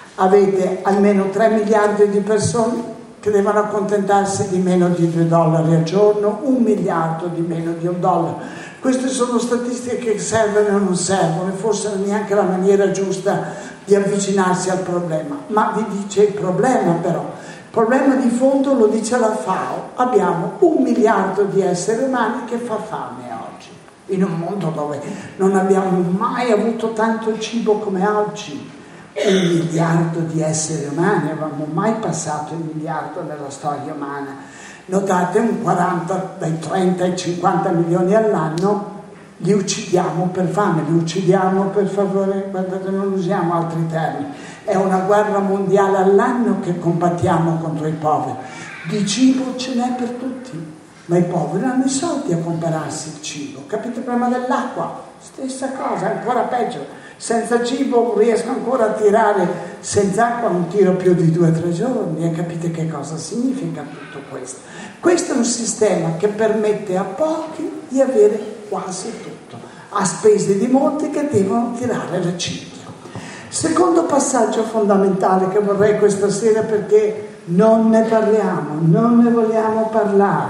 Avete almeno tre miliardi di persone che devono accontentarsi di meno di due dollari al giorno, un miliardo di meno di un dollaro. Queste sono statistiche che servono o non servono, e forse non è neanche la maniera giusta di avvicinarsi al problema. Ma vi dice il problema però. Il problema di fondo lo dice la FAO. Abbiamo un miliardo di esseri umani che fa fame oggi, in un mondo dove non abbiamo mai avuto tanto cibo come oggi. Un miliardo di esseri umani, avevamo mai passato il miliardo nella storia umana. Notate, un quaranta, dai trenta ai cinquanta milioni all'anno li uccidiamo per fame, li uccidiamo per favore, guardate, non usiamo altri termini. È una guerra mondiale all'anno che combattiamo contro i poveri. Di cibo ce n'è per tutti, ma i poveri hanno i soldi a comprarsi il cibo. Capite? Prima dell'acqua, stessa cosa, ancora peggio. Senza cibo riesco ancora a tirare, senza acqua non tiro più di due o tre giorni, e capite che cosa significa tutto questo. Questo è un sistema che permette a pochi di avere quasi tutto, a spese di molti che devono tirare la cinghia. Secondo passaggio fondamentale che vorrei questa sera, perché non ne parliamo, non ne vogliamo parlare.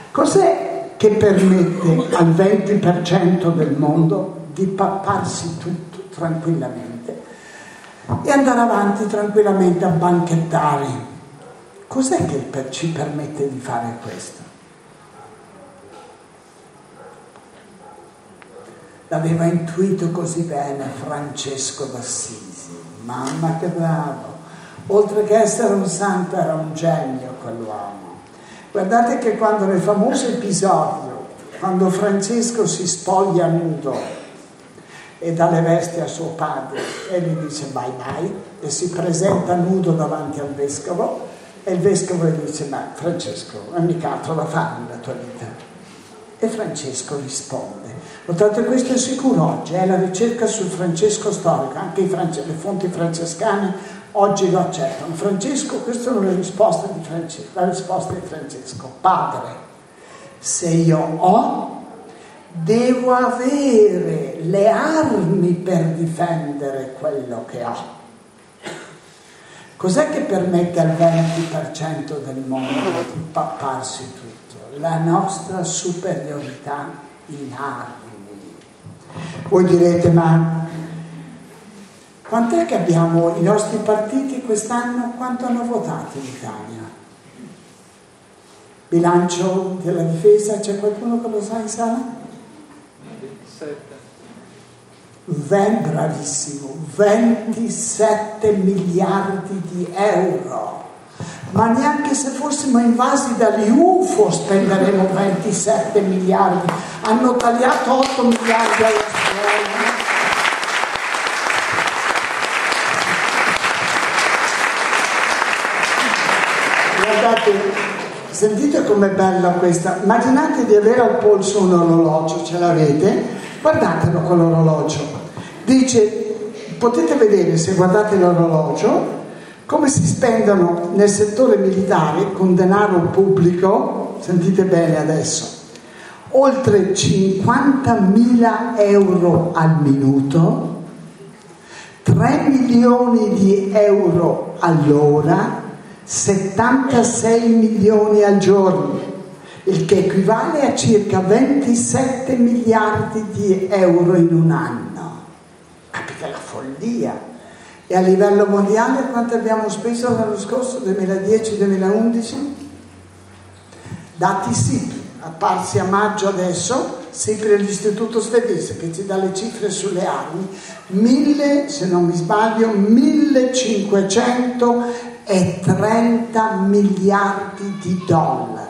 Cos'è che permette al venti per cento del mondo di papparsi tutto tranquillamente e andare avanti tranquillamente a banchettare? Cos'è che per, ci permette di fare questo? L'aveva intuito così bene Francesco d'Assisi, mamma che bravo, oltre che essere un santo era un genio quell'uomo. Guardate che quando nel famoso episodio, quando Francesco si spoglia nudo e dà le vesti a suo padre e gli dice bye bye, e si presenta nudo davanti al vescovo, e il vescovo gli dice ma Francesco, non hai mica altro da fare nella tua vita? E Francesco risponde. Notate, questo è sicuro oggi, è la ricerca sul Francesco storico, anche i france- le fonti francescane oggi lo accettano. Francesco, queste sono le risposte di Francesco, la risposta di Francesco: padre, se io ho, devo avere le armi per difendere quello che ho. Cos'è che permette al venti per cento del mondo di papparsi tutto? La nostra superiorità in armi. Voi direte, ma quant'è che abbiamo i nostri partiti quest'anno? Quanto hanno votato in Italia? Bilancio della difesa, c'è qualcuno che lo sa in sala? ventisette. Ben, bravissimo, ventisette miliardi di euro. Ma neanche se fossimo invasi dagli U F O spenderemo ventisette miliardi. Hanno tagliato otto miliardi alla scuola. Guardate, sentite com'è bella questa. Immaginate di avere al polso un orologio, ce l'avete? Guardatelo con l'orologio. Dice, potete vedere se guardate l'orologio come si spendono nel settore militare con denaro pubblico, sentite bene adesso, oltre cinquantamila euro al minuto tre milioni di euro all'ora, settantasei milioni al giorno, il che equivale a circa ventisette miliardi di euro in un anno. Capite la follia? E a livello mondiale quanto abbiamo speso l'anno scorso, duemiladieci duemilaundici? Dati SIPRI, apparsi a maggio adesso, SIPRI è l'istituto svedese che ci dà le cifre sulle armi, mille, se non mi sbaglio, millecinquecentotrenta miliardi di dollari.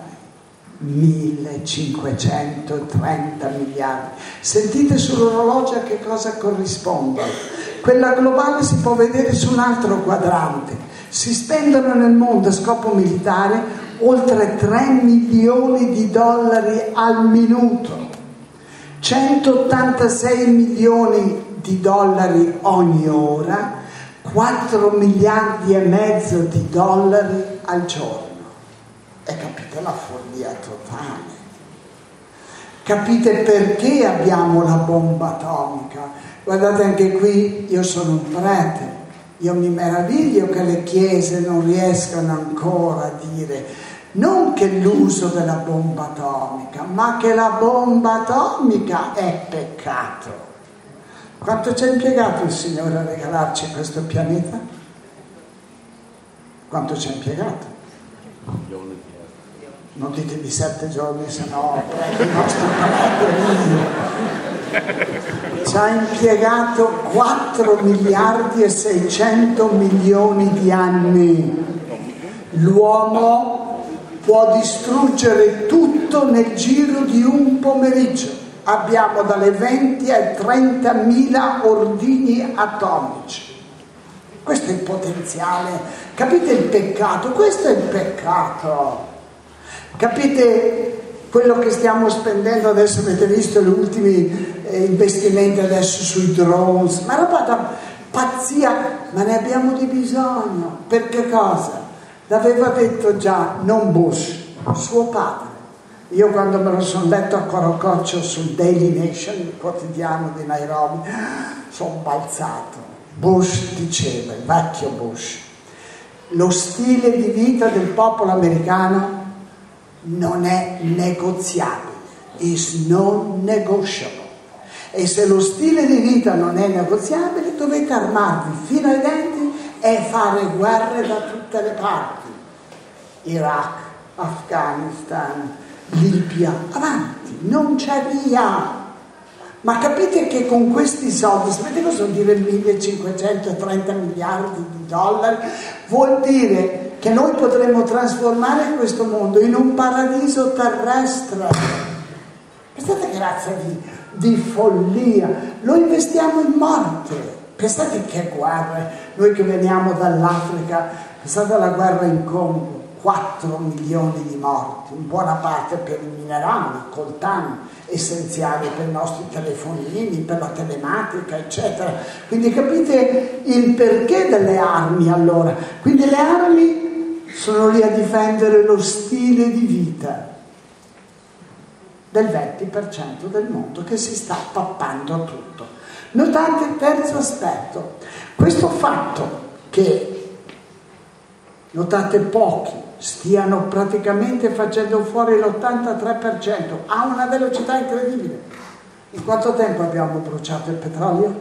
millecinquecentotrenta miliardi. Sentite sull'orologio a che cosa corrisponde. Quella globale si può vedere su un altro quadrante. Si spendono nel mondo a scopo militare oltre tre milioni di dollari al minuto, centottantasei milioni di dollari ogni ora, quattro miliardi e mezzo di dollari al giorno. E capite la follia totale. Capite perché abbiamo la bomba atomica? Guardate, anche qui io sono un prete, io mi meraviglio che le chiese non riescano ancora a dire non che l'uso della bomba atomica, ma che la bomba atomica è peccato. Quanto ci ha impiegato il Signore a regalarci questo pianeta? Quanto ci ha impiegato? Non ditemi sette giorni, se no il nostro prete ci ha impiegato quattro miliardi e seicento milioni di anni. L'uomo può distruggere tutto nel giro di un pomeriggio. Abbiamo dalle venti ai trentamila ordigni atomici. Questo è il potenziale. Capite il peccato? Questo è il peccato. Capite quello che stiamo spendendo adesso? Avete visto gli ultimi eh, investimenti adesso sui drones, ma roba da pazzia, ma ne abbiamo di bisogno. Per che cosa? L'aveva detto già non Bush, suo padre. Io quando me lo sono letto a Corococcio sul Daily Nation, il quotidiano di Nairobi, sono balzato. Bush diceva, il vecchio Bush, lo stile di vita del popolo americano non è negoziabile, is non negotiable. E se lo stile di vita non è negoziabile, dovete armarvi fino ai denti e fare guerre da tutte le parti. Iraq, Afghanistan, Libia, avanti, non c'è via. Ma capite che con questi soldi, sapete cosa vuol dire millecinquecentotrenta miliardi di dollari? Vuol dire che noi potremmo trasformare questo mondo in un paradiso terrestre. Pensate che razza di, di follia. Lo investiamo in morte. Pensate che guerre. Noi che veniamo dall'Africa, pensate alla guerra in Congo, quattro milioni di morti, in buona parte per i minerali, coltan, essenziali per i nostri telefonini, per la telematica, eccetera. Quindi capite il perché delle armi allora. Quindi le armi sono lì a difendere lo stile di vita del venti per cento del mondo che si sta pappando tutto. Notate il terzo aspetto, questo fatto che, notate pochi, stiano praticamente facendo fuori l'ottantatré per cento a una velocità incredibile. In quanto tempo abbiamo bruciato il petrolio?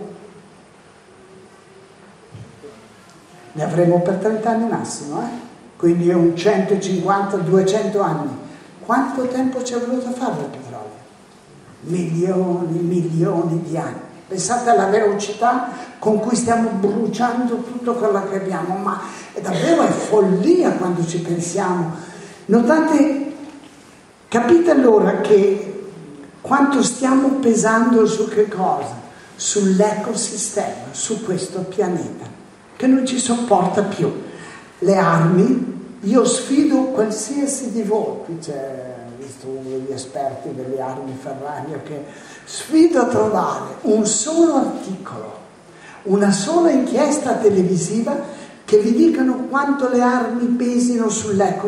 Ne avremo per trenta anni massimo, eh? Quindi è un centocinquanta duecento anni. Quanto tempo ci è voluto fare il petrolio? Milioni, milioni di anni. Pensate alla velocità con cui stiamo bruciando tutto quello che abbiamo, ma è davvero è follia quando ci pensiamo. Notate, capite allora che quanto stiamo pesando su che cosa? Sull'ecosistema, su questo pianeta, che non ci sopporta più. Le armi, io sfido qualsiasi di voi, qui c'è visto uno degli esperti delle armi Ferrario, che sfido a trovare un solo articolo, una sola inchiesta televisiva che vi dicano quanto le armi pesino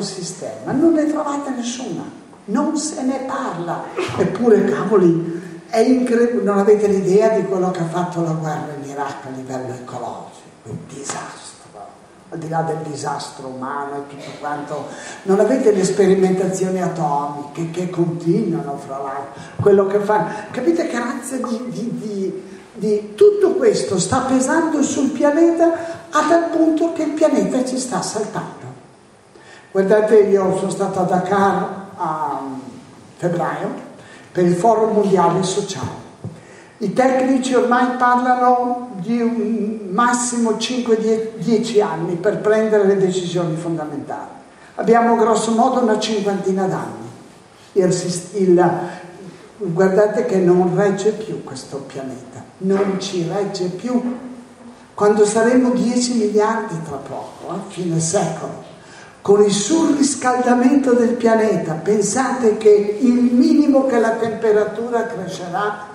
sull'ecosistema. Non ne trovate nessuna, non se ne parla. Eppure, cavoli, È incredibile, non avete l'idea di quello che ha fatto la guerra in Iraq a livello ecologico, un disastro, al di là del disastro umano e tutto quanto. Non avete le sperimentazioni atomiche che continuano, fra l'altro, quello che fanno. Capite che razza di, di, di, di tutto questo sta pesando sul pianeta a tal punto che il pianeta ci sta saltando. Guardate, io sono stata a Dakar a febbraio per il Forum Mondiale Sociale. I tecnici ormai parlano di un massimo cinque dieci anni per prendere le decisioni fondamentali. Abbiamo grosso modo una cinquantina d'anni. Il, il, guardate che non regge più questo pianeta, non ci regge più. Quando saremo dieci miliardi tra poco, a fine secolo, con il surriscaldamento del pianeta, pensate che il minimo che la temperatura crescerà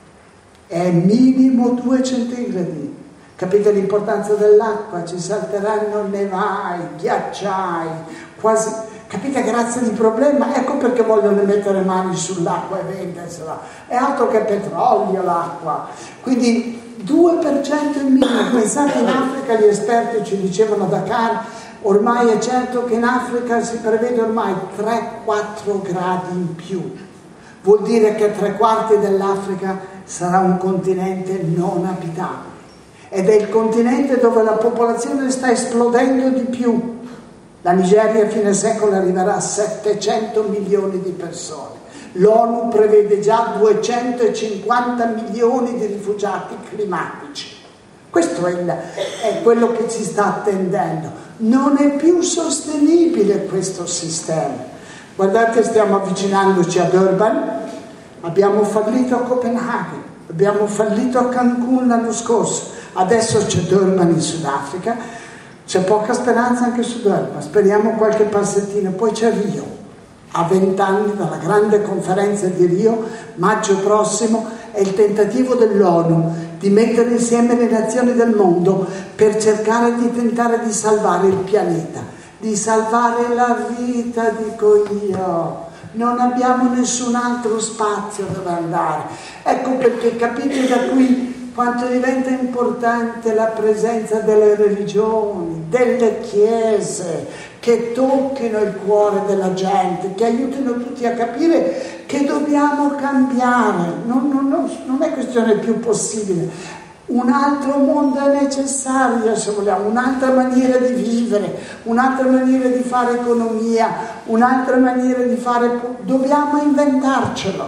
è minimo due centigradi. Capite l'importanza dell'acqua? Ci salteranno nevai, ghiacciai, quasi. Capite che razza di problema? Ecco perché vogliono mettere mani sull'acqua e vendersela. È altro che petrolio l'acqua. Quindi due per cento in minimo. Pensate, in Africa gli esperti ci dicevano a Dakar, ormai è certo che in Africa si prevede ormai tre quattro gradi in più. Vuol dire che tre quarti dell'Africa sarà un continente non abitabile. Ed è il continente dove la popolazione sta esplodendo di più. La Nigeria a fine secolo arriverà a settecento milioni di persone. L'ONU prevede già duecentocinquanta milioni di rifugiati climatici. Questo è, il, è quello che ci sta attendendo. Non è più sostenibile questo sistema. Guardate, stiamo avvicinandoci a Durban, abbiamo fallito a Copenaghen, abbiamo fallito a Cancun l'anno scorso, adesso c'è Durban in Sudafrica. C'è poca speranza anche su Durban, speriamo qualche passettino. Poi c'è Rio, a vent'anni dalla grande conferenza di Rio, maggio prossimo, è il tentativo dell'ONU di mettere insieme le nazioni del mondo per cercare di tentare di salvare il pianeta, di salvare la vita, dico io. Non abbiamo nessun altro spazio dove andare. Ecco perché capite da qui quanto diventa importante la presenza delle religioni, delle chiese, che tocchino il cuore della gente, che aiutino tutti a capire che dobbiamo cambiare. Non, non, non, non è questione più possibile. Un altro mondo è necessario, se vogliamo, un'altra maniera di vivere, un'altra maniera di fare economia, un'altra maniera di fare. Dobbiamo inventarcelo.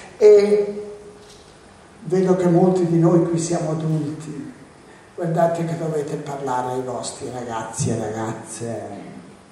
E vedo che molti di noi qui siamo adulti. Guardate che dovete parlare ai vostri ragazzi e ragazze.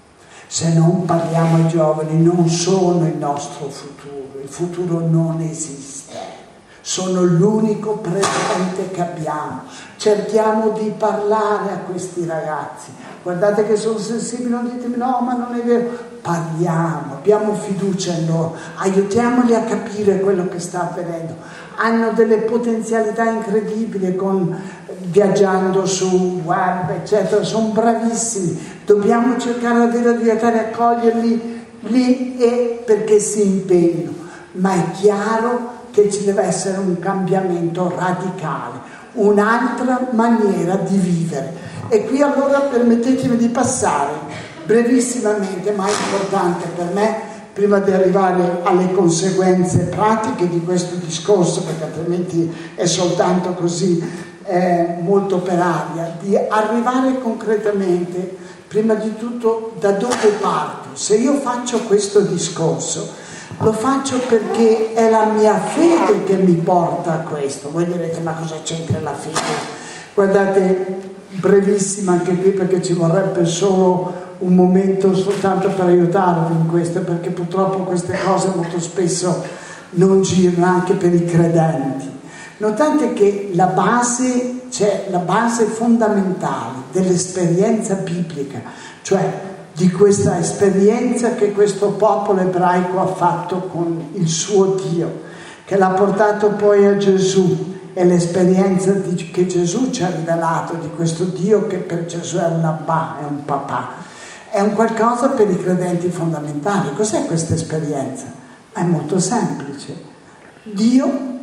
Se non parliamo ai giovani, non sono il nostro futuro, il futuro non esiste, sono l'unico presente che abbiamo. Cerchiamo di parlare a questi ragazzi. Guardate che sono sensibili, non ditemi no, ma non è vero. Parliamo, abbiamo fiducia in loro, aiutiamoli a capire quello che sta avvenendo. Hanno delle potenzialità incredibili con, viaggiando su web, eccetera, sono bravissimi. Dobbiamo cercare di aiutare a accoglierli lì e perché si impegnino. Ma è chiaro che ci deve essere un cambiamento radicale, un'altra maniera di vivere. E qui allora permettetemi di passare brevissimamente, ma importante per me, prima di arrivare alle conseguenze pratiche di questo discorso, perché altrimenti è soltanto così eh, molto per aria, di arrivare concretamente, prima di tutto, da dove parto. Se io faccio questo discorso, lo faccio perché è la mia fede che mi porta a questo. Voi direte, ma cosa c'entra la fede? Guardate, brevissima anche qui, perché ci vorrebbe solo un momento soltanto per aiutarvi in questo, perché purtroppo queste cose molto spesso non girano anche per i credenti. Notate che la base, c'è la base fondamentale dell'esperienza biblica, cioè di questa esperienza che questo popolo ebraico ha fatto con il suo Dio, che l'ha portato poi a Gesù. È l'esperienza di, che Gesù ci ha rivelato di questo Dio che per Gesù è un Abba, è un papà. È un qualcosa per i credenti fondamentali. Cos'è questa esperienza? È molto semplice. Dio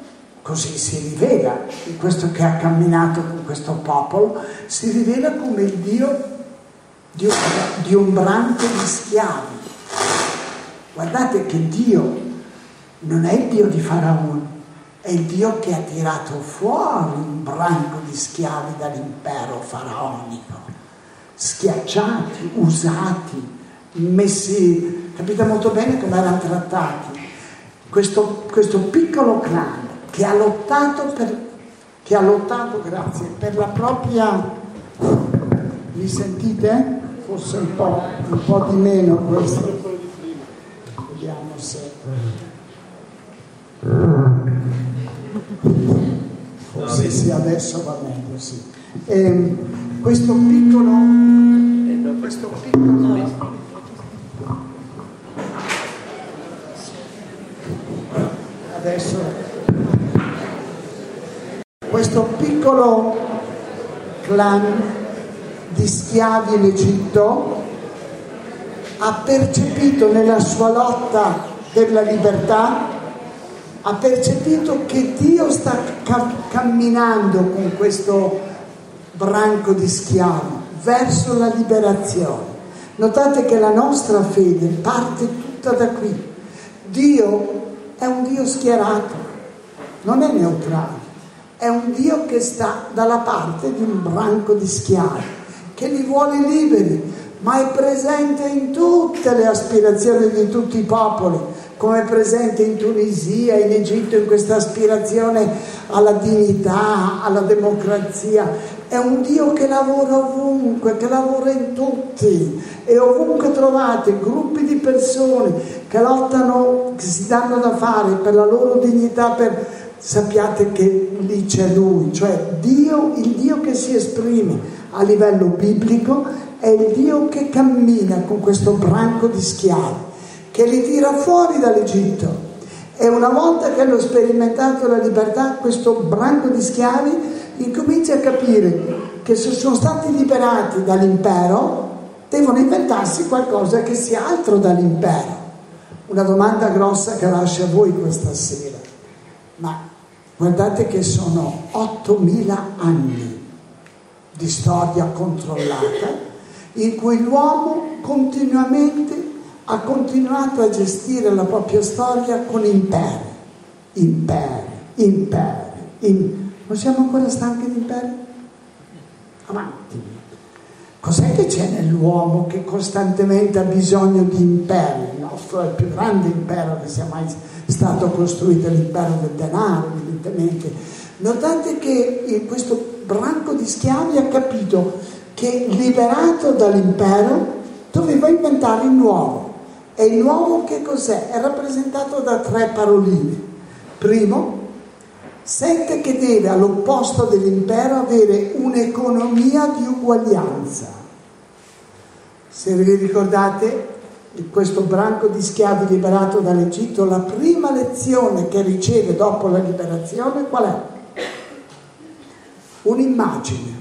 così si rivela, in questo che ha camminato con questo popolo, si rivela come il Dio di un, di un branco di schiavi. Guardate che Dio non è il Dio di Faraone, è il Dio che ha tirato fuori un branco di schiavi dall'impero faraonico, schiacciati, usati, messi, capite molto bene come erano trattati. Questo, questo piccolo clan che ha lottato per, che ha lottato, grazie, per la propria, mi sentite? Forse un po', un po' di meno questo. Vediamo se. Forse sì, adesso va meglio, sì. E questo piccolo, questo piccolo. Adesso questo piccolo clan di schiavi in Egitto ha percepito nella sua lotta per la libertà, ha percepito che Dio sta ca- camminando con questo branco di schiavi verso la liberazione. Notate che la nostra fede parte tutta da qui. Dio è un Dio schierato, non è neutrale, è un Dio che sta dalla parte di un branco di schiavi, che li vuole liberi, ma è presente in tutte le aspirazioni di tutti i popoli, come è presente in Tunisia, in Egitto, in questa aspirazione alla dignità, alla democrazia. È un Dio che lavora ovunque, che lavora in tutti, e ovunque trovate gruppi di persone che lottano, che si danno da fare per la loro dignità, per... sappiate che lì c'è Lui, cioè Dio, il Dio che si esprime a livello biblico è il Dio che cammina con questo branco di schiavi, che li tira fuori dall'Egitto. E una volta che hanno sperimentato la libertà, questo branco di schiavi incomincia a capire che se sono stati liberati dall'impero devono inventarsi qualcosa che sia altro dall'impero. Una domanda grossa che lascio a voi questa sera: ma guardate che sono ottomila anni di storia controllata in cui l'uomo continuamente ha continuato a gestire la propria storia con imperi, imperi, imperi, imperi. Non siamo ancora stanchi di imperi? Avanti. Cos'è che c'è nell'uomo che costantemente ha bisogno di imperi? Il nostro è il più grande impero che sia mai stato costruito, l'impero del denaro, evidentemente. Notate che in questo branco di schiavi ha capito che, liberato dall'impero, doveva inventare il nuovo. E il nuovo che cos'è? È rappresentato da tre paroline. Primo, sente che deve, all'opposto dell'impero, avere un'economia di uguaglianza. Se vi ricordate, in questo branco di schiavi liberato dall'Egitto, la prima lezione che riceve dopo la liberazione qual è? Un'immagine,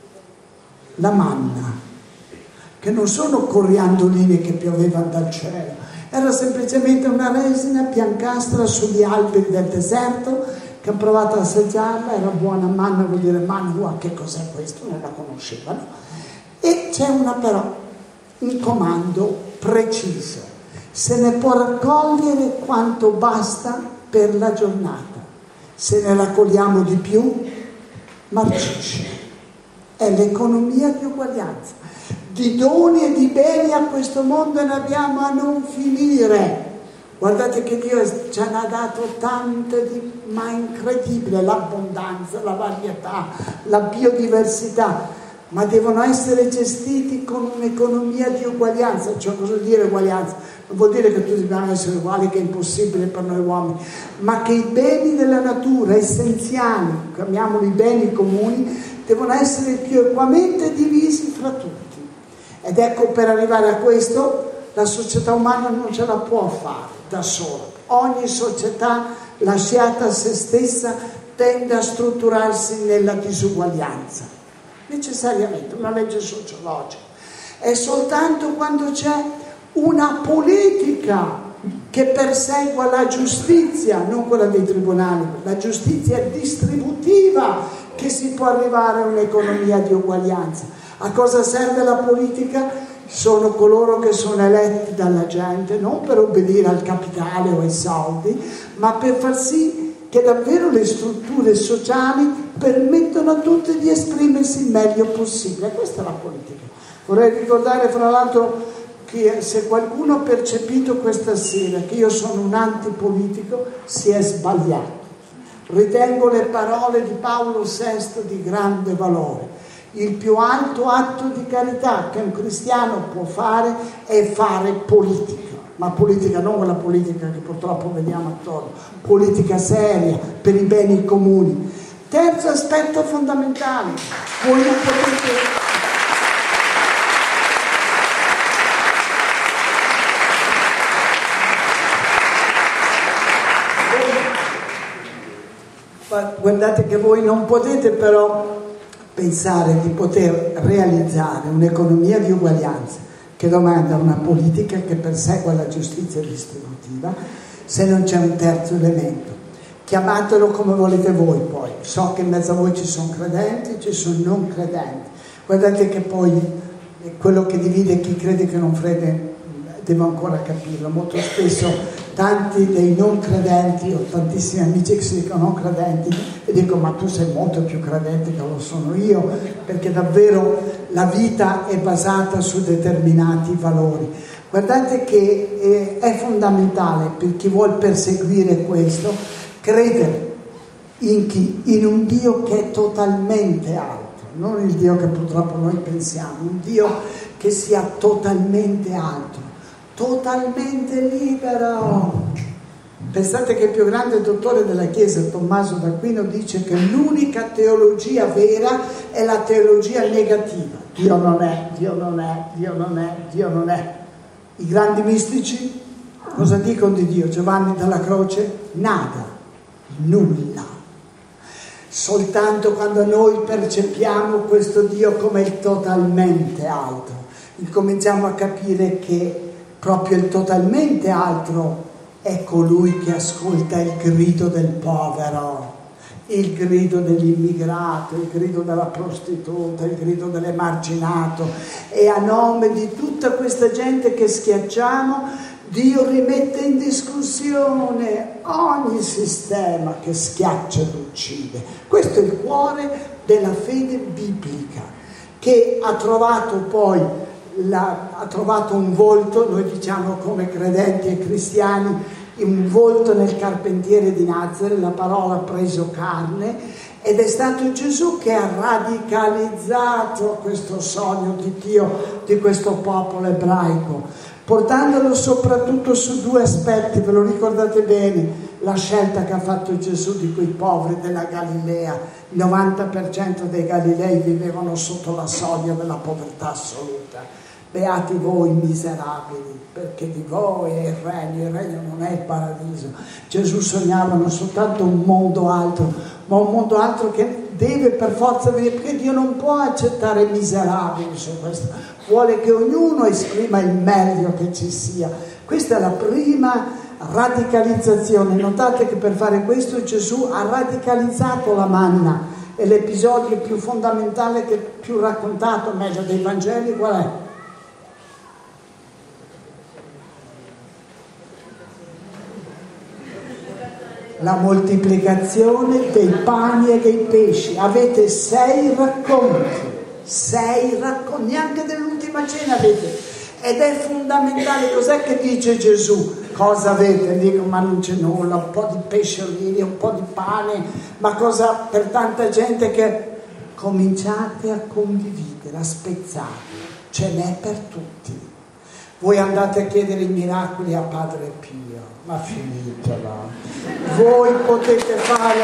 la manna, che non sono coriandoline che piovevano dal cielo, era semplicemente una resina biancastra sugli alberi del deserto, che hanno provato a assaggiarla, era buona manna, vuol dire manua, che cos'è questo? Non la conoscevano. E c'è una però, un comando preciso: se ne può raccogliere quanto basta per la giornata, se ne raccogliamo di più marcisce. È l'economia di uguaglianza. Di doni e di beni a questo mondo ne abbiamo a non finire. Guardate che Dio ce ne ha dato tante, di, ma incredibile, l'abbondanza, la varietà, la biodiversità, ma devono essere gestiti con un'economia di uguaglianza. Cioè, cosa vuol dire uguaglianza? Non vuol dire che tutti dobbiamo essere uguali, che è impossibile per noi uomini, ma che i beni della natura essenziali, chiamiamoli beni comuni, devono essere più equamente divisi fra tutti. Ed ecco, per arrivare a questo, la società umana non ce la può fare da sola. Ogni società lasciata a se stessa tende a strutturarsi nella disuguaglianza, necessariamente, una legge sociologica. È soltanto quando c'è una politica che persegua la giustizia, non quella dei tribunali, la giustizia distributiva, che si può arrivare a un'economia di uguaglianza. A cosa serve la politica? Sono coloro che sono eletti dalla gente, non per obbedire al capitale o ai soldi, ma per far sì che davvero le strutture sociali permettono a tutti di esprimersi il meglio possibile. Questa è la politica. Vorrei ricordare fra l'altro che se qualcuno ha percepito questa sera che io sono un antipolitico, si è sbagliato. Ritengo le parole di Paolo sesto di grande valore. Il più alto atto di carità che un cristiano può fare è fare politica, ma politica non quella politica che purtroppo vediamo attorno, politica seria per i beni comuni. Terzo aspetto fondamentale, voi non potete... Guardate che voi non potete però pensare di poter realizzare un'economia di uguaglianza che domanda una politica che persegua la giustizia distributiva se non c'è un terzo elemento. Chiamatelo come volete voi poi. So che in mezzo a voi ci sono credenti, ci sono non credenti. Guardate che poi quello che divide chi crede e chi non crede devo ancora capirlo. Molto spesso tanti dei non credenti, ho tantissimi amici che si dicono non credenti e dico ma tu sei molto più credente che lo sono io, perché davvero la vita è basata su determinati valori. Guardate che eh, è fondamentale per chi vuol perseguire questo credere in chi? In un Dio che è totalmente altro, non il Dio che purtroppo noi pensiamo, un Dio che sia totalmente altro, totalmente libero. Pensate che il più grande dottore della Chiesa, Tommaso d'Aquino, dice che l'unica teologia vera è la teologia negativa. Dio non è, Dio non è, Dio non è, Dio non è. I grandi mistici cosa dicono di Dio? Giovanni dalla Croce? Nada, nulla. Soltanto quando noi percepiamo questo Dio come il totalmente altro, incominciamo a capire che proprio il totalmente altro è colui che ascolta il grido del povero, il grido dell'immigrato, il grido della prostituta, il grido dell'emarginato, e a nome di tutta questa gente che schiacciamo, Dio rimette in discussione ogni sistema che schiaccia ed uccide. Questo è il cuore della fede biblica, che ha trovato poi La, ha trovato un volto, noi diciamo come credenti e cristiani, un volto nel carpentiere di Nazareth, la parola ha preso carne, ed è stato Gesù che ha radicalizzato questo sogno di Dio, di questo popolo ebraico, portandolo soprattutto su due aspetti. Ve lo ricordate bene, la scelta che ha fatto Gesù di quei poveri della Galilea. Il novanta per cento dei Galilei vivevano sotto la soglia della povertà assoluta. Beati voi miserabili, perché di voi è il regno, il regno non è il paradiso. Gesù sognava non soltanto un mondo altro, ma un mondo altro che deve per forza venire, perché Dio non può accettare miserabili su questo, vuole che ognuno esprima il meglio che ci sia. Questa è la prima radicalizzazione. Notate che per fare questo Gesù ha radicalizzato la manna, e l'episodio più fondamentale, che più raccontato meglio dei Vangeli, qual è? La moltiplicazione dei pani e dei pesci. Avete sei racconti, sei racconti, neanche dell'ultima cena avete, ed è fondamentale. Cos'è che dice Gesù? Cosa avete? Dico, ma non c'è nulla, un po' di pesciolini, un po' di pane, ma cosa per tanta gente? Che cominciate a condividere, a spezzare, ce n'è per tutti. Voi andate a chiedere i miracoli a Padre Pio, ma finitela. Voi potete fare...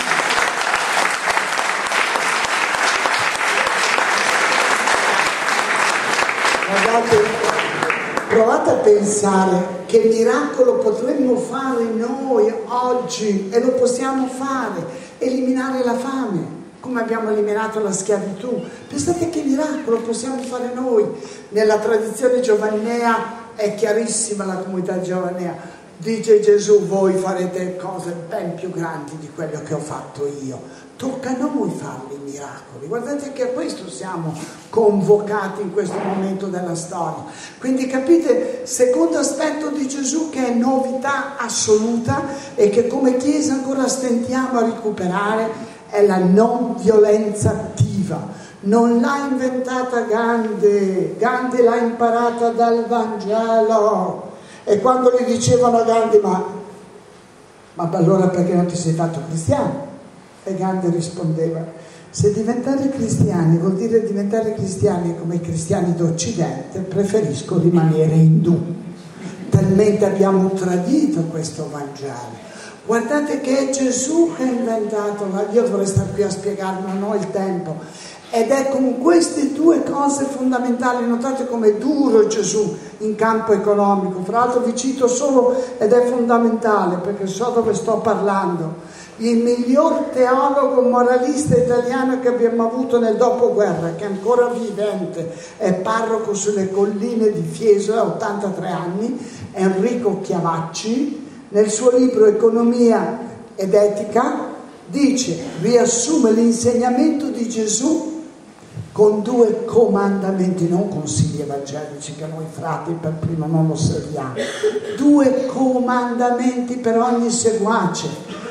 Guardate, provate a pensare che miracolo potremmo fare noi oggi, e lo possiamo fare: eliminare la fame, come abbiamo eliminato la schiavitù. Pensate che miracolo possiamo fare noi. Nella tradizione giovannea è chiarissima la comunità giovanea. Dice Gesù, voi farete cose ben più grandi di quello che ho fatto io. Tocca a noi farli i miracoli. Guardate che a questo siamo convocati in questo momento della storia. Quindi capite, secondo aspetto di Gesù che è novità assoluta e che come Chiesa ancora stentiamo a recuperare, è la non violenza attiva. Non l'ha inventata Gandhi, Gandhi l'ha imparata dal Vangelo. E quando gli dicevano a Gandhi, ma, ma allora perché non ti sei fatto cristiano? E Gandhi rispondeva, se diventare cristiani vuol dire diventare cristiani come i cristiani d'Occidente, preferisco rimanere indù. Talmente abbiamo tradito questo Vangelo. Guardate che è Gesù che ha inventato, ma io dovrei stare qui a spiegarlo, non ho il tempo. Ed è con queste due cose fondamentali, notate com'è duro Gesù in campo economico. Fra l'altro vi cito solo, ed è fondamentale perché so dove sto parlando, il miglior teologo moralista italiano che abbiamo avuto nel dopoguerra, che è ancora vivente, è parroco sulle colline di Fiesole, ha ottantatré anni, Enrico Chiavacci. Nel suo libro Economia ed Etica dice, riassume l'insegnamento di Gesù con due comandamenti, non consigli evangelici che noi frati per prima non lo seguiamo, due comandamenti per ogni seguace.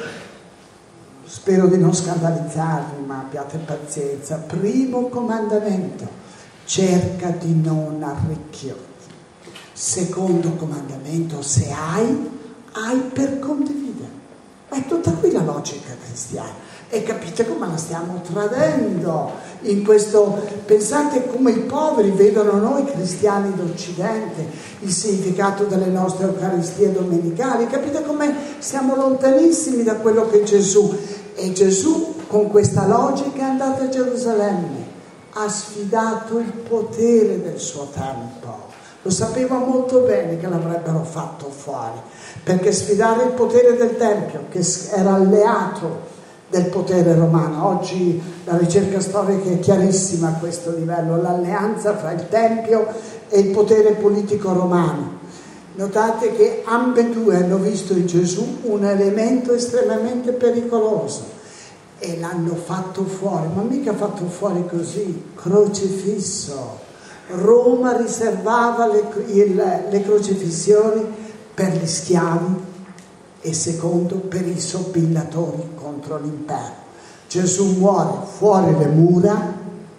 Spero di non scandalizzarvi, ma abbiate pazienza. Primo comandamento, cerca di non arricchirti. Secondo comandamento, se hai, hai per condividere. È tutta qui la logica cristiana. E capite come la stiamo tradendo in questo. Pensate come i poveri vedono noi cristiani d'Occidente, il significato delle nostre Eucaristie domenicali. Capite come siamo lontanissimi da quello che Gesù. E Gesù con questa logica è andato a Gerusalemme, ha sfidato il potere del suo tempo. Lo sapeva molto bene che l'avrebbero fatto fuori, perché sfidare il potere del Tempio, che era alleato del potere romano. Oggi la ricerca storica è chiarissima a questo livello, l'alleanza fra il Tempio e il potere politico romano. Notate che ambedue hanno visto in Gesù un elemento estremamente pericoloso e l'hanno fatto fuori, ma mica fatto fuori così, crocifisso. Roma riservava le, il, le crocifissioni per gli schiavi e secondo per i sobillatori contro l'impero. Gesù muore fuori le mura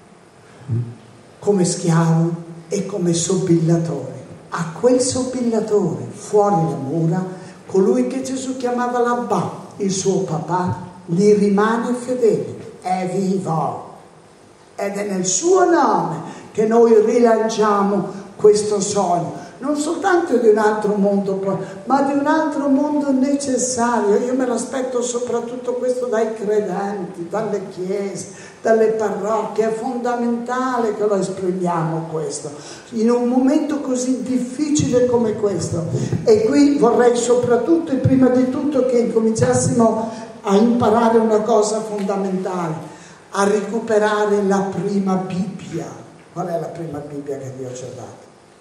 come schiavo e come sobillatore. A quel sobillatore fuori le mura, colui che Gesù chiamava l'Abba, il suo papà, gli rimane fedele, è vivo ed è nel suo nome che noi rilanciamo questo sogno, non soltanto di un altro mondo, ma di un altro mondo necessario. Io me l'aspetto soprattutto questo dai credenti, dalle chiese, dalle parrocchie. È fondamentale che lo esprimiamo questo, in un momento così difficile come questo. E qui vorrei soprattutto e prima di tutto che incominciassimo a imparare una cosa fondamentale, a recuperare la prima Bibbia. Qual è la prima Bibbia che Dio ci ha dato?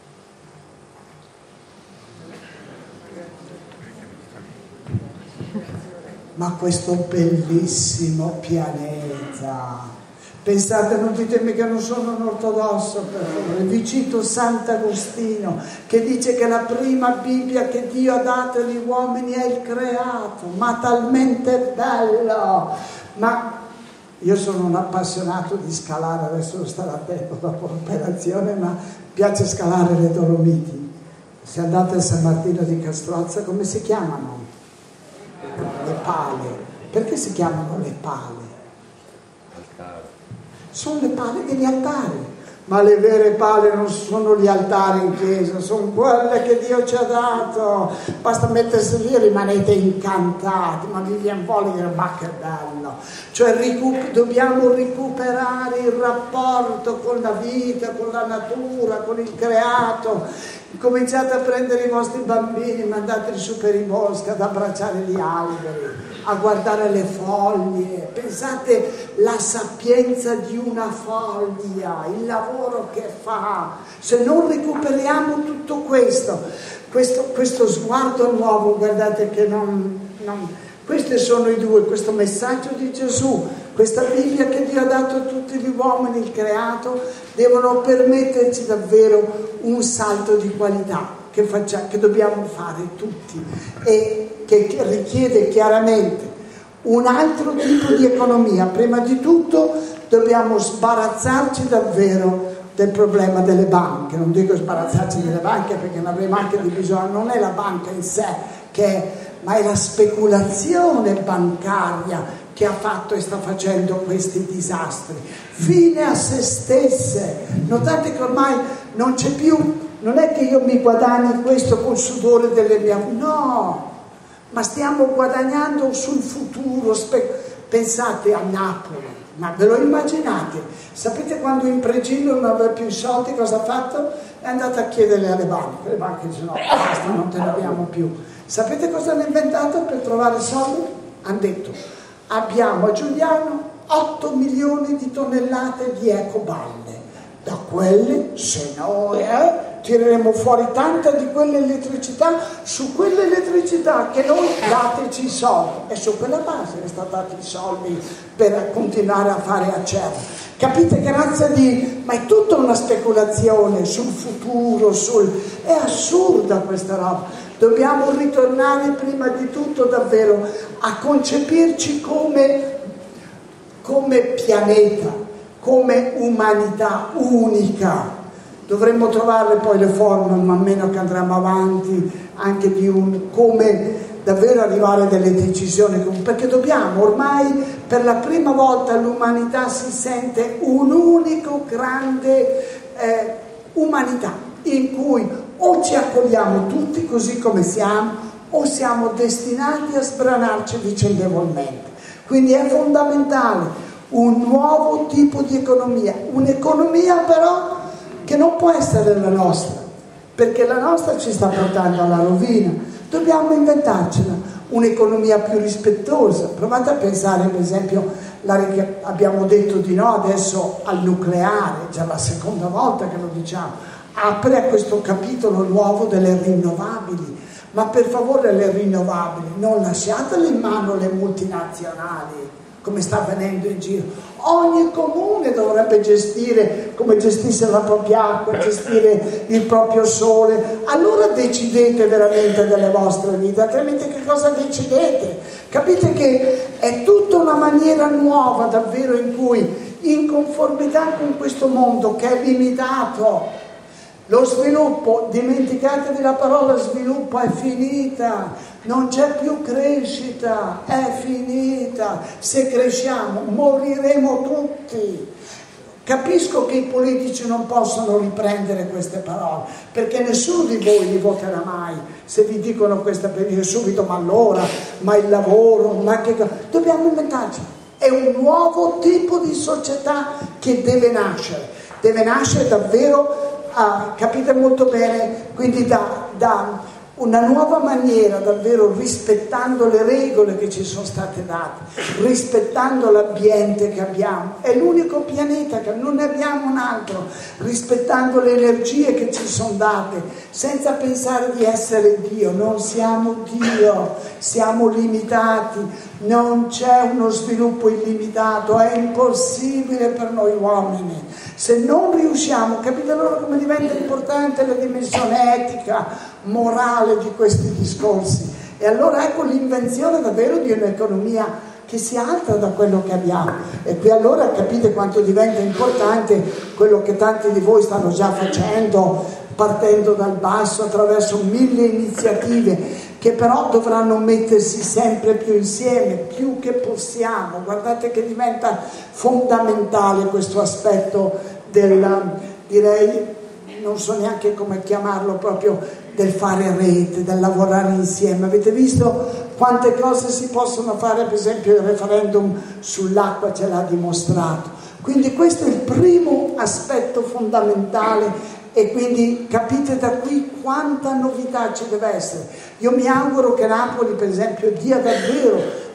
Ma questo bellissimo pianeta. Pensate, non ditemi che non sono un ortodosso, per favore. Vi cito Sant'Agostino che dice che la prima Bibbia che Dio ha dato agli uomini è il creato, ma talmente bello. Ma io sono un appassionato di scalare, adesso devo stare attento dopo l'operazione, ma piace scalare le Dolomiti. Se andate a San Martino di Castrozza, come si chiamano? Le pale. Perché si chiamano le pale? Sono le pale degli altari, ma le vere pale non sono gli altari in chiesa, sono quelle che Dio ci ha dato. Basta mettersi lì e rimanete incantati, ma vi viene voglia di dire ma che bello. Cioè ricu- dobbiamo recuperare il rapporto con la vita, con la natura, con il creato. Cominciate a prendere i vostri bambini, mandateli su per i boschi ad abbracciare gli alberi, a guardare le foglie, pensate la sapienza di una foglia, il lavoro che fa. Se non recuperiamo tutto questo, questo, questo sguardo nuovo, guardate che non, non... Questi sono i due, questo messaggio di Gesù, questa Bibbia che Dio ha dato a tutti gli uomini, il creato, devono permetterci davvero un salto di qualità che, faccia, che dobbiamo fare tutti e che richiede chiaramente un altro tipo di economia. Prima di tutto dobbiamo sbarazzarci davvero del problema delle banche. Non dico sbarazzarci delle banche perché ne avremo anche di bisogno, non è la banca in sé che è, ma è la speculazione bancaria che ha fatto e sta facendo questi disastri, fine a se stesse. Notate che ormai non c'è più, non è che io mi guadagni questo col sudore delle mie, no, ma stiamo guadagnando sul futuro. Pensate a Napoli, ma ve lo immaginate? Sapete quando in Pregillo non aveva più i soldi, cosa ha fatto? È andato a chiederle alle banche, le banche dicono no, basta, non te ne abbiamo più. Sapete cosa hanno inventato per trovare soldi? Hanno detto abbiamo a Giuliano otto milioni di tonnellate di ecoballe, da quelle se noi eh, tireremo fuori tanta di quell'elettricità, su quell'elettricità che noi dateci i soldi, e su quella base è stata dati i soldi per continuare a fare Acerra. Capite che razza di... ma è tutta una speculazione sul futuro, sul... è assurda questa roba. Dobbiamo ritornare prima di tutto davvero a concepirci come, come pianeta, come umanità unica. Dovremmo trovare poi le forme, man mano che andremo avanti, anche di un come davvero arrivare a delle decisioni, perché dobbiamo ormai per la prima volta l'umanità si sente un unico grande eh, umanità in cui o ci accogliamo tutti così come siamo o siamo destinati a sbranarci vicendevolmente. Quindi è fondamentale un nuovo tipo di economia, un'economia però che non può essere la nostra, perché la nostra ci sta portando alla rovina. Dobbiamo inventarcela, un'economia più rispettosa. Provate a pensare, per esempio, la, abbiamo detto di no adesso al nucleare, già la seconda volta che lo diciamo, apre a questo capitolo nuovo delle rinnovabili, ma per favore le rinnovabili non lasciatele in mano le multinazionali, come sta avvenendo in giro. Ogni comune dovrebbe gestire come gestisce la propria acqua, gestire il proprio sole. Allora decidete veramente delle vostre vite, altrimenti che cosa decidete? Capite che è tutta una maniera nuova davvero in cui, in conformità con questo mondo che è limitato, lo sviluppo, dimenticatevi la parola sviluppo, è finita, non c'è più crescita, è finita. Se cresciamo moriremo tutti. Capisco che i politici non possono riprendere queste parole, perché nessuno di voi li voterà mai se vi dicono questa, per dire subito ma allora, ma il lavoro, ma che... Dobbiamo inventarci. È un nuovo tipo di società che deve nascere, deve nascere davvero... Ah, capite molto bene, quindi da, da una nuova maniera, davvero rispettando le regole che ci sono state date, rispettando l'ambiente che abbiamo, è l'unico pianeta che non ne abbiamo un altro, rispettando le energie che ci sono date, senza pensare di essere Dio. Non siamo Dio, siamo limitati, non c'è uno sviluppo illimitato, è impossibile per noi uomini. Se non riusciamo, capite allora come diventa importante la dimensione etica, morale di questi discorsi. E allora ecco l'invenzione davvero di un'economia che si alza da quello che abbiamo. E qui allora capite quanto diventa importante quello che tanti di voi stanno già facendo, partendo dal basso attraverso mille iniziative che però dovranno mettersi sempre più insieme, più che possiamo. Guardate che diventa fondamentale questo aspetto del, direi, non so neanche come chiamarlo, proprio del fare rete, del lavorare insieme. Avete visto quante cose si possono fare? Per esempio il referendum sull'acqua ce l'ha dimostrato. Quindi questo è il primo aspetto fondamentale. E quindi capite da qui quanta novità ci deve essere. Io mi auguro che Napoli, per esempio, dia davvero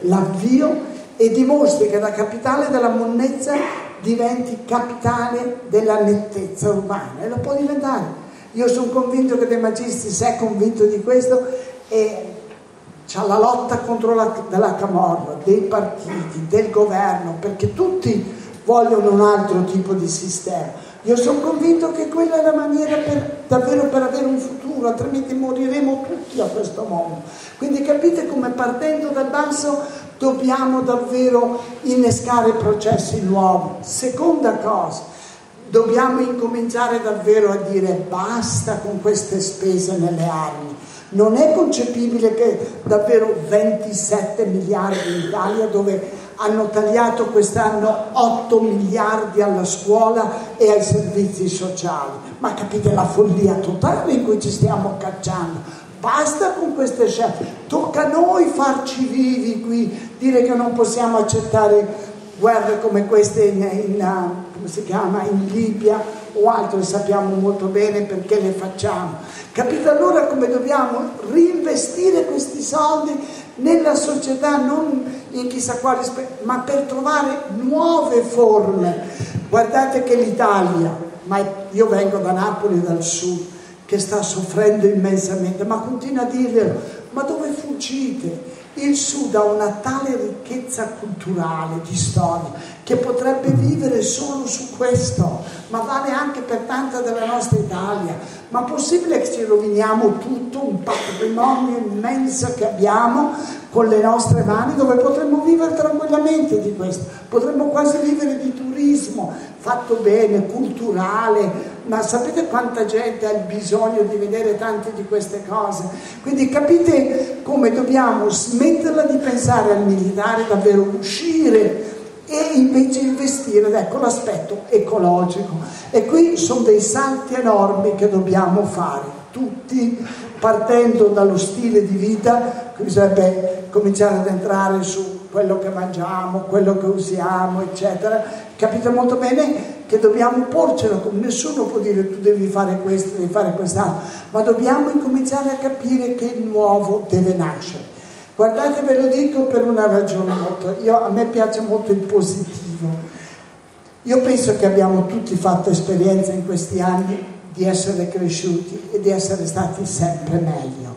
l'avvio e dimostri che la capitale della monnezza diventi capitale della nettezza urbana, e lo può diventare. Io sono convinto che De Magistris è convinto di questo e c'ha la lotta contro la, della camorra, dei partiti, del governo, perché tutti vogliono un altro tipo di sistema. Io sono convinto che quella è la maniera per, davvero per avere un futuro, altrimenti moriremo tutti a questo mondo. Quindi capite come partendo dal basso dobbiamo davvero innescare processi nuovi. Seconda cosa, dobbiamo incominciare davvero a dire basta con queste spese nelle armi. Non è concepibile che davvero ventisette miliardi in Italia, dove hanno tagliato quest'anno otto miliardi alla scuola e ai servizi sociali. Ma capite la follia totale in cui ci stiamo cacciando? Basta con queste scelte. Tocca a noi farci vivi qui, dire che non possiamo accettare guerre come queste in, in, come si chiama, in Libia o altro, sappiamo molto bene perché le facciamo. Capite allora come dobbiamo reinvestire questi soldi nella società, non in chissà quali, ma per trovare nuove forme. Guardate che l'Italia, ma io vengo da Napoli, dal sud, che sta soffrendo immensamente, ma continua a dirglielo, ma dove fuggite? Il Sud ha una tale ricchezza culturale, di storia, che potrebbe vivere solo su questo, ma vale anche per tanta della nostra Italia. Ma possibile che ci roviniamo tutto un patrimonio immenso che abbiamo con le nostre mani, dove potremmo vivere tranquillamente di questo? Potremmo quasi vivere di turismo, fatto bene, culturale, ma sapete quanta gente ha il bisogno di vedere tante di queste cose? Quindi capite come dobbiamo smetterla di pensare al militare, davvero uscire e invece investire, ecco, l'aspetto ecologico. E qui sono dei salti enormi che dobbiamo fare, tutti partendo dallo stile di vita, che bisognerebbe cominciare ad entrare su quello che mangiamo, quello che usiamo, eccetera. Capite molto bene che dobbiamo porcelo, come nessuno può dire tu devi fare questo, devi fare quest'altro, ma dobbiamo incominciare a capire che il nuovo deve nascere. Guardate, ve lo dico per una ragione molto, io, a me piace molto il positivo. Io penso che abbiamo tutti fatto esperienza in questi anni di essere cresciuti e di essere stati sempre meglio.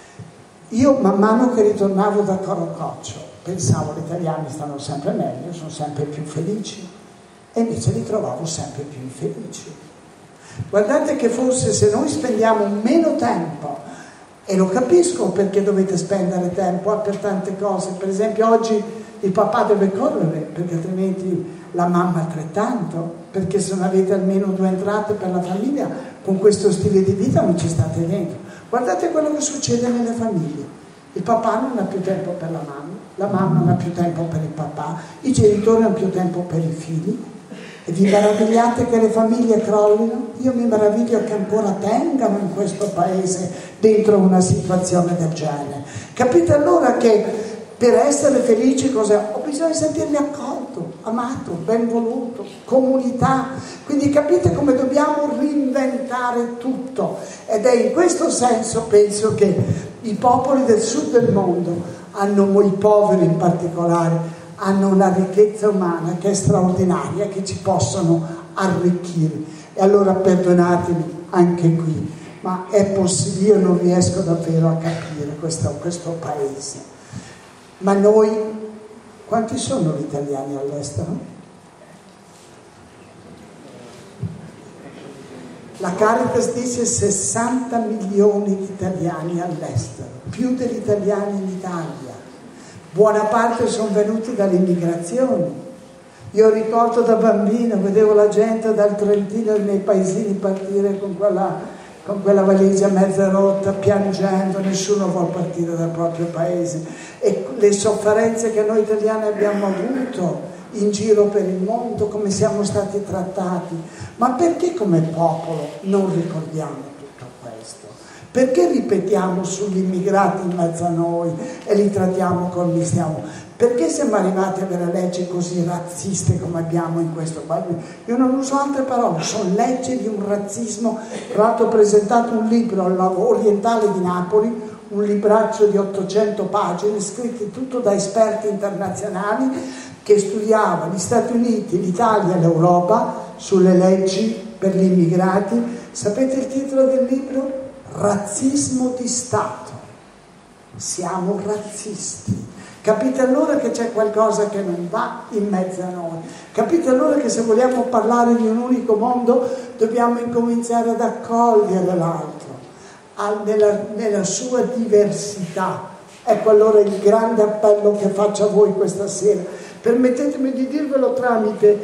Io man mano che ritornavo da Corococcio pensavo gli italiani stanno sempre meglio, sono sempre più felici, e invece li trovavo sempre più infelici. Guardate che forse se noi spendiamo meno tempo, e lo capisco perché dovete spendere tempo per tante cose, per esempio oggi il papà deve correre perché altrimenti la mamma altrettanto, perché se non avete almeno due entrate per la famiglia con questo stile di vita non ci state dentro. Guardate quello che succede nelle famiglie: il papà non ha più tempo per la mamma, la mamma non ha più tempo per il papà, i genitori non hanno più tempo per i figli. E vi meravigliate che le famiglie crollino? Io mi meraviglio che ancora tengano in questo paese dentro una situazione del genere. Capite allora che per essere felici cos'è? Ho bisogno di sentirmi accolto, amato, ben voluto, comunità. Quindi capite come dobbiamo reinventare tutto, ed è in questo senso penso che i popoli del sud del mondo hanno, i poveri in particolare, hanno una ricchezza umana che è straordinaria, che ci possono arricchire. E allora perdonatemi anche qui, ma è possibile, io non riesco davvero a capire questo, questo paese. Ma noi, quanti sono gli italiani all'estero? La Caritas dice sessanta milioni di italiani all'estero, più degli italiani in Italia. Buona parte sono venuti dalle immigrazioni. Io ricordo da bambino, vedevo la gente dal Trentino nei paesini partire con quella, con quella valigia mezza rotta, piangendo, nessuno vuole partire dal proprio paese. E le sofferenze che noi italiani abbiamo avuto in giro per il mondo, come siamo stati trattati. Ma perché come popolo non ricordiamo tutto questo? Perché ripetiamo sugli immigrati in mezzo a noi e li trattiamo come li stiamo? Perché siamo arrivati a avere leggi così razziste come abbiamo in questo paese? Io non uso altre parole, sono leggi di un razzismo. Tra l'altro ho presentato un libro al Lago Orientale di Napoli, un libraccio di ottocento pagine, scritti tutto da esperti internazionali che studiava gli Stati Uniti, l'Italia e l'Europa sulle leggi per gli immigrati. Sapete il titolo del libro? Razzismo di Stato. Siamo razzisti. Capite allora che c'è qualcosa che non va in mezzo a noi. Capite allora che se vogliamo parlare di un unico mondo dobbiamo incominciare ad accogliere l'altro nella, nella sua diversità. Ecco allora il grande appello che faccio a voi questa sera. Permettetemi di dirvelo tramite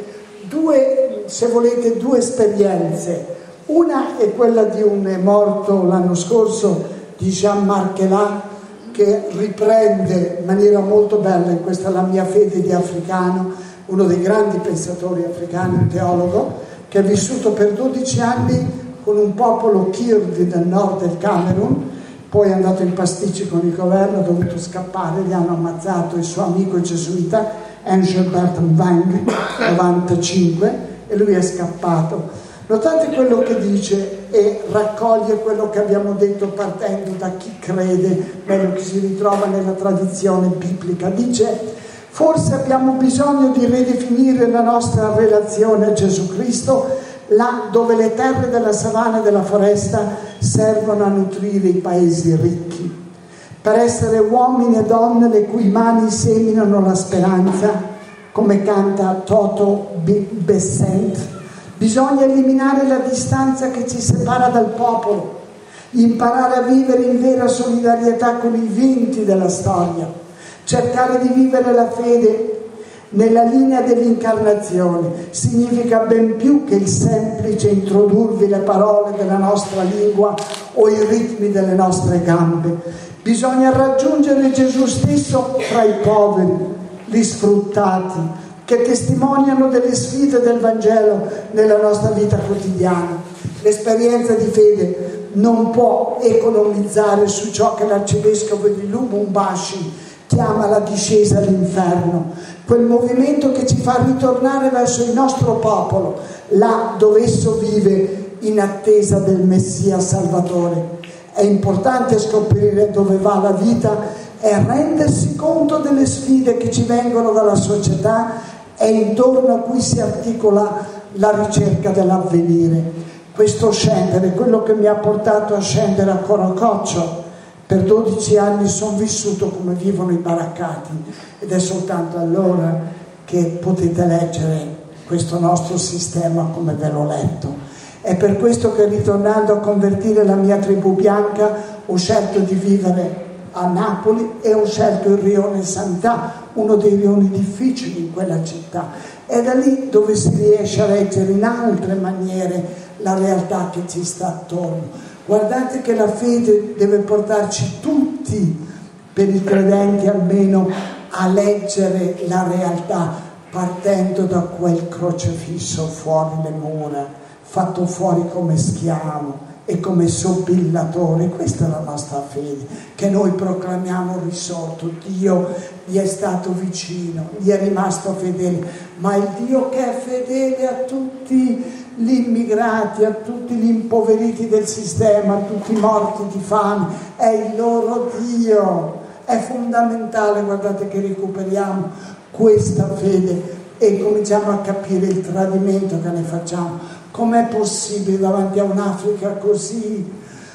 due, se volete, due esperienze. Una è quella di un morto l'anno scorso, di Jean-Marc Elan, che riprende in maniera molto bella, in questa La mia fede di africano, uno dei grandi pensatori africani, un teologo, che ha vissuto per dodici anni con un popolo Kirdi del nord del Camerun, poi è andato in pasticci con il governo, ha dovuto scappare, gli hanno ammazzato il suo amico gesuita Engelbert Wang, novantacinque, e lui è scappato. Notate quello che dice e raccoglie quello che abbiamo detto partendo da chi crede, quello che si ritrova nella tradizione biblica. Dice: forse abbiamo bisogno di ridefinire la nostra relazione a Gesù Cristo, là dove le terre della savana e della foresta servono a nutrire i paesi ricchi. Per essere uomini e donne le cui mani seminano la speranza, come canta Toto Bessent, bisogna eliminare la distanza che ci separa dal popolo, imparare a vivere in vera solidarietà con i vinti della storia, cercare di vivere la fede nella linea dell'incarnazione. Significa ben più che il semplice introdurvi le parole della nostra lingua o i ritmi delle nostre gambe. Bisogna raggiungere Gesù stesso fra i poveri, gli sfruttati, che testimoniano delle sfide del Vangelo nella nostra vita quotidiana. L'esperienza di fede non può economizzare su ciò che l'arcivescovo di Lubumbashi chiama la discesa all'inferno, quel movimento che ci fa ritornare verso il nostro popolo, là dove esso vive in attesa del Messia Salvatore. È importante scoprire dove va la vita e rendersi conto delle sfide che ci vengono dalla società e intorno a cui si articola la ricerca dell'avvenire. Questo scendere, quello che mi ha portato a scendere a Corococcio. Per dodici anni sono vissuto come vivono i baraccati ed è soltanto allora che potete leggere questo nostro sistema come ve l'ho letto. È per questo che, ritornando a convertire la mia tribù bianca, ho scelto di vivere a Napoli e ho scelto il rione Sanità, uno dei rioni difficili in quella città. È da lì dove si riesce a leggere in altre maniere la realtà che ci sta attorno. Guardate che la fede deve portarci tutti, per i credenti almeno, a leggere la realtà partendo da quel crocifisso fuori le mura, fatto fuori come schiavo e come sobillatore. Questa è la nostra fede, che noi proclamiamo risorto. Dio gli è stato vicino, gli è rimasto fedele, ma il Dio che è fedele a tutti gli immigrati, a tutti gli impoveriti del sistema, a tutti i morti di fame, è il loro Dio. È fondamentale, guardate, che recuperiamo questa fede e cominciamo a capire il tradimento che ne facciamo. Com'è possibile davanti a un'Africa così,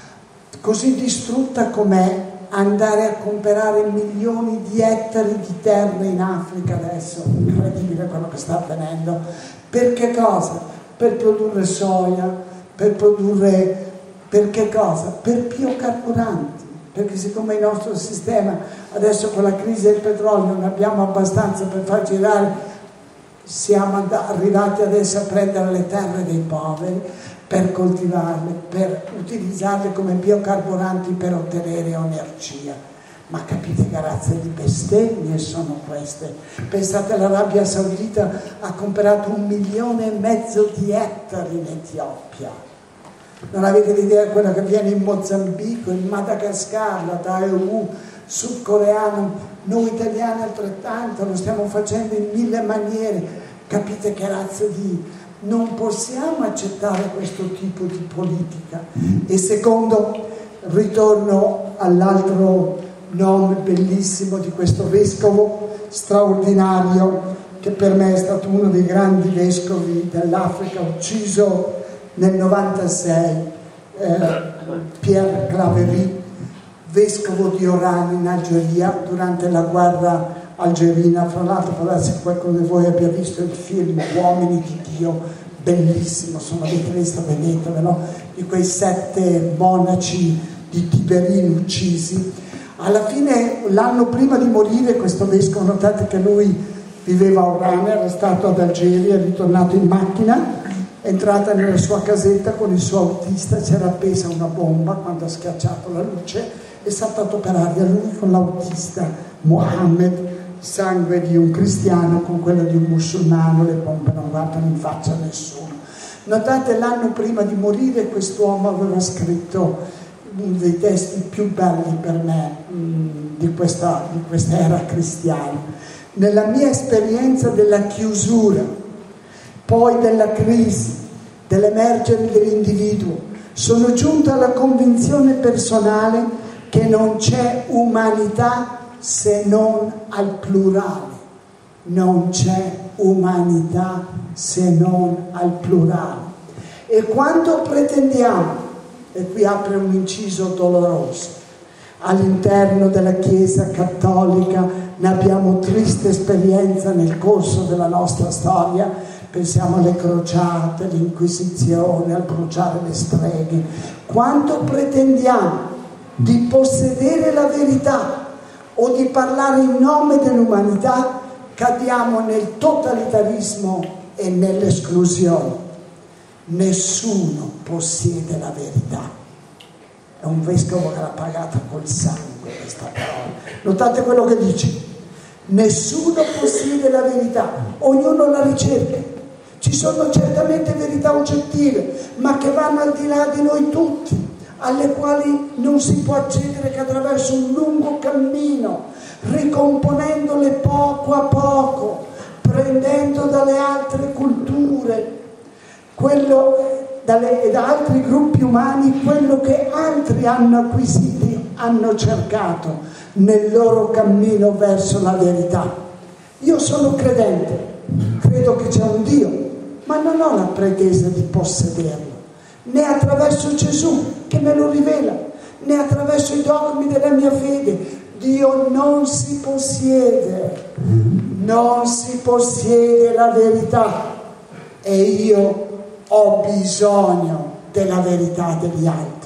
così distrutta com'è andare a comprare milioni di ettari di terra in Africa adesso? Incredibile quello che sta avvenendo. Per che cosa? Per produrre soia, per produrre, per che cosa? Per biocarburanti. Perché siccome il nostro sistema adesso con la crisi del petrolio non abbiamo abbastanza per far girare, siamo arrivati adesso a prendere le terre dei poveri per coltivarle, per utilizzarle come biocarburanti per ottenere energia. Ma capite che razza di bestemmie sono queste? Pensate, l'Arabia Saudita ha comprato un milione e mezzo di ettari in Etiopia. Non avete l'idea di quello che avviene in Mozambico, in Madagascar, la Daewoo sudcoreano, noi italiani altrettanto, lo stiamo facendo in mille maniere. Capite che razza di... non possiamo accettare questo tipo di politica. E secondo, Ritorno all'altro nome bellissimo di questo vescovo straordinario, che per me è stato uno dei grandi vescovi dell'Africa, ucciso nel novantasei, eh, Pierre Claverie, vescovo di Oran in Algeria durante la guerra algerina. Fra l'altro, può darsi che qualcuno di voi abbia visto il film Uomini di Dio, bellissimo, se non l'avete visto vedetelo, no? Di quei sette monaci di Tiberin uccisi. Alla fine, l'anno prima di morire, questo vescovo, notate che lui viveva a Oran, era stato ad Algeria, è ritornato in macchina, è entrata nella sua casetta con il suo autista, c'era appesa una bomba quando ha schiacciato la luce, è saltato per aria lui con l'autista Mohammed, sangue di un cristiano con quello di un musulmano, le bombe non guardano in faccia a nessuno. Notate, l'anno prima di morire quest'uomo aveva scritto uno dei testi più belli per me mh, di questa, di questa era cristiana. Nella mia esperienza della chiusura, poi della crisi, dell'emergere dell'individuo, sono giunto alla convinzione personale che non c'è umanità se non al plurale. Non c'è umanità se non al plurale. E quando pretendiamo, e qui apre un inciso doloroso, all'interno della Chiesa cattolica ne abbiamo triste esperienza nel corso della nostra storia, pensiamo alle crociate, all'Inquisizione, al bruciare le streghe. Quando pretendiamo di possedere la verità o di parlare in nome dell'umanità, cadiamo nel totalitarismo e nell'esclusione. Nessuno possiede la verità. È un vescovo che l'ha pagata col sangue questa parola. Notate quello che dice: nessuno possiede la verità, ognuno la ricerca. Ci sono certamente verità oggettive, ma che vanno al di là di noi tutti, alle quali non si può accedere che attraverso un lungo cammino, ricomponendole poco a poco, prendendo dalle altre culture, quello dalle, da altri gruppi umani, quello che altri hanno acquisito, hanno cercato nel loro cammino verso la verità. Io sono credente, credo che c'è un Dio, ma non ho la pretesa di possederlo, né attraverso Gesù che me lo rivela, né attraverso i dogmi della mia fede. Dio non si possiede, non si possiede la verità, e io ho bisogno della verità degli altri.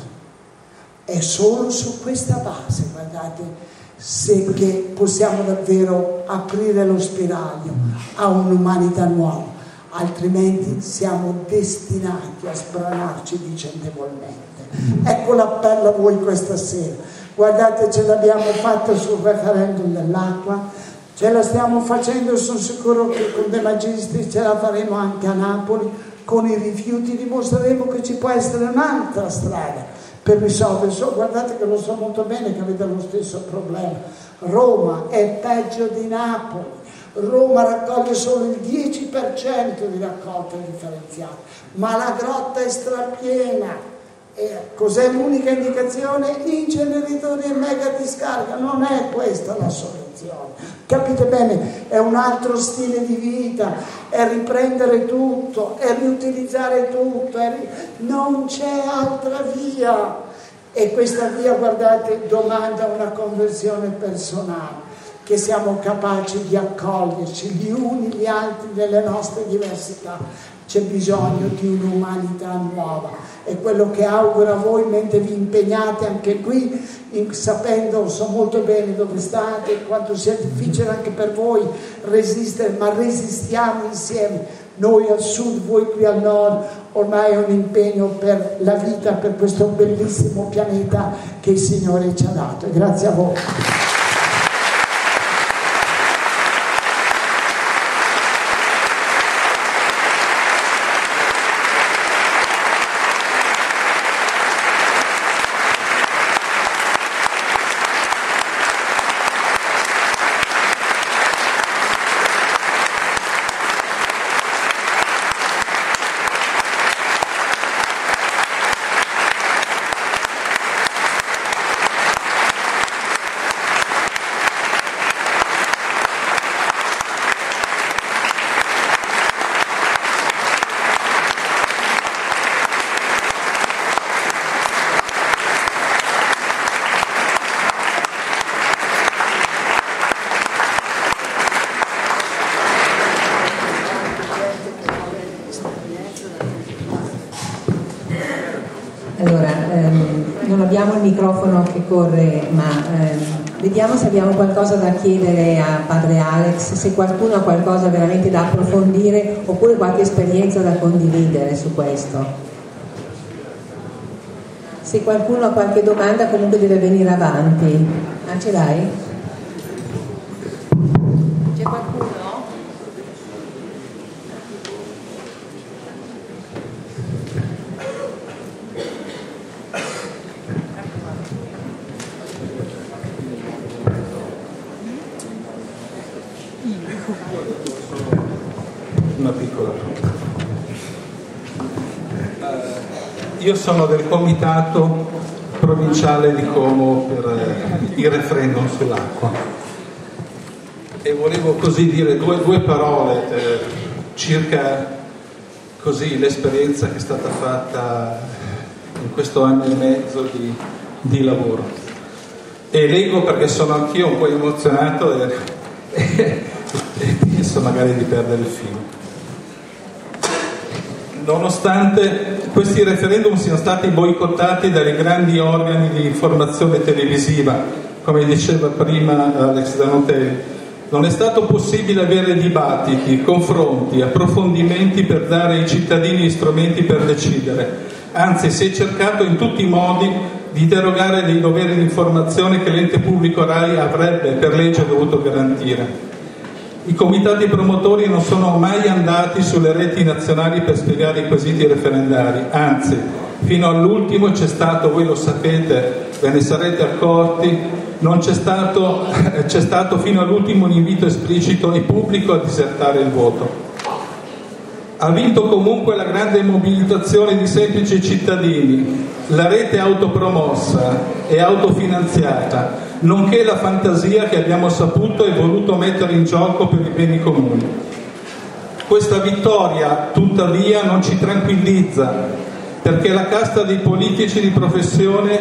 È solo su questa base, guardate, se che possiamo davvero aprire lo spiraglio a un'umanità nuova, altrimenti siamo destinati a sbranarci vicendevolmente. Ecco l'appello a voi questa sera. Guardate, ce l'abbiamo fatta sul referendum dell'acqua, ce la stiamo facendo, sono sicuro che con De Magistris ce la faremo anche a Napoli. Con i rifiuti dimostreremo che ci può essere un'altra strada per risolvere. So, guardate che lo so molto bene che avete lo stesso problema. Roma è peggio di Napoli. Roma raccoglie solo il dieci per cento di raccolta differenziata, ma la grotta è strapiena. E cos'è l'unica indicazione? Inceneritori e mega discarica. Non è questa la soluzione. Capite bene? È un altro stile di vita, è riprendere tutto, è riutilizzare tutto, è ri... non c'è altra via. E questa via, guardate, domanda una conversione personale, che siamo capaci di accoglierci gli uni gli altri nelle nostre diversità. C'è bisogno di un'umanità nuova, è quello che auguro a voi mentre vi impegnate anche qui, in, sapendo, so molto bene dove state, quanto sia difficile anche per voi resistere, ma resistiamo insieme, noi al sud, voi qui al nord. Ormai è un impegno per la vita, per questo bellissimo pianeta che il Signore ci ha dato, e grazie a voi. Allora, ehm, non abbiamo il microfono che corre, ma ehm, vediamo se abbiamo qualcosa da chiedere a padre Alex, se qualcuno ha qualcosa veramente da approfondire oppure qualche esperienza da condividere su questo. Se qualcuno ha qualche domanda comunque deve venire avanti. Ah, ce l'hai? C'è qualcuno? Una piccola. Io sono del comitato provinciale di Como per il referendum sull'acqua e volevo così dire due, due parole eh, circa così l'esperienza che è stata fatta in questo anno e mezzo di, di lavoro. E leggo perché sono anch'io un po' emozionato e, e, e penso magari di perdere il filo. Nonostante questi referendum siano stati boicottati dai grandi organi di informazione televisiva, come diceva prima Alex Zanotelli, non è stato possibile avere dibattiti, confronti, approfondimenti per dare ai cittadini strumenti per decidere. Anzi, si è cercato in tutti i modi di derogare dei doveri di informazione che l'ente pubblico RAI avrebbe per legge dovuto garantire. I comitati promotori non sono mai andati sulle reti nazionali per spiegare i quesiti referendari, anzi, fino all'ultimo c'è stato, voi lo sapete, ve ne sarete accorti, non c'è stato, c'è stato fino all'ultimo un invito esplicito e pubblico a disertare il voto. Ha vinto comunque la grande mobilitazione di semplici cittadini, la rete autopromossa e autofinanziata, nonché la fantasia che abbiamo saputo e voluto mettere in gioco per i beni comuni. Questa vittoria, tuttavia, non ci tranquillizza, perché la casta dei politici di professione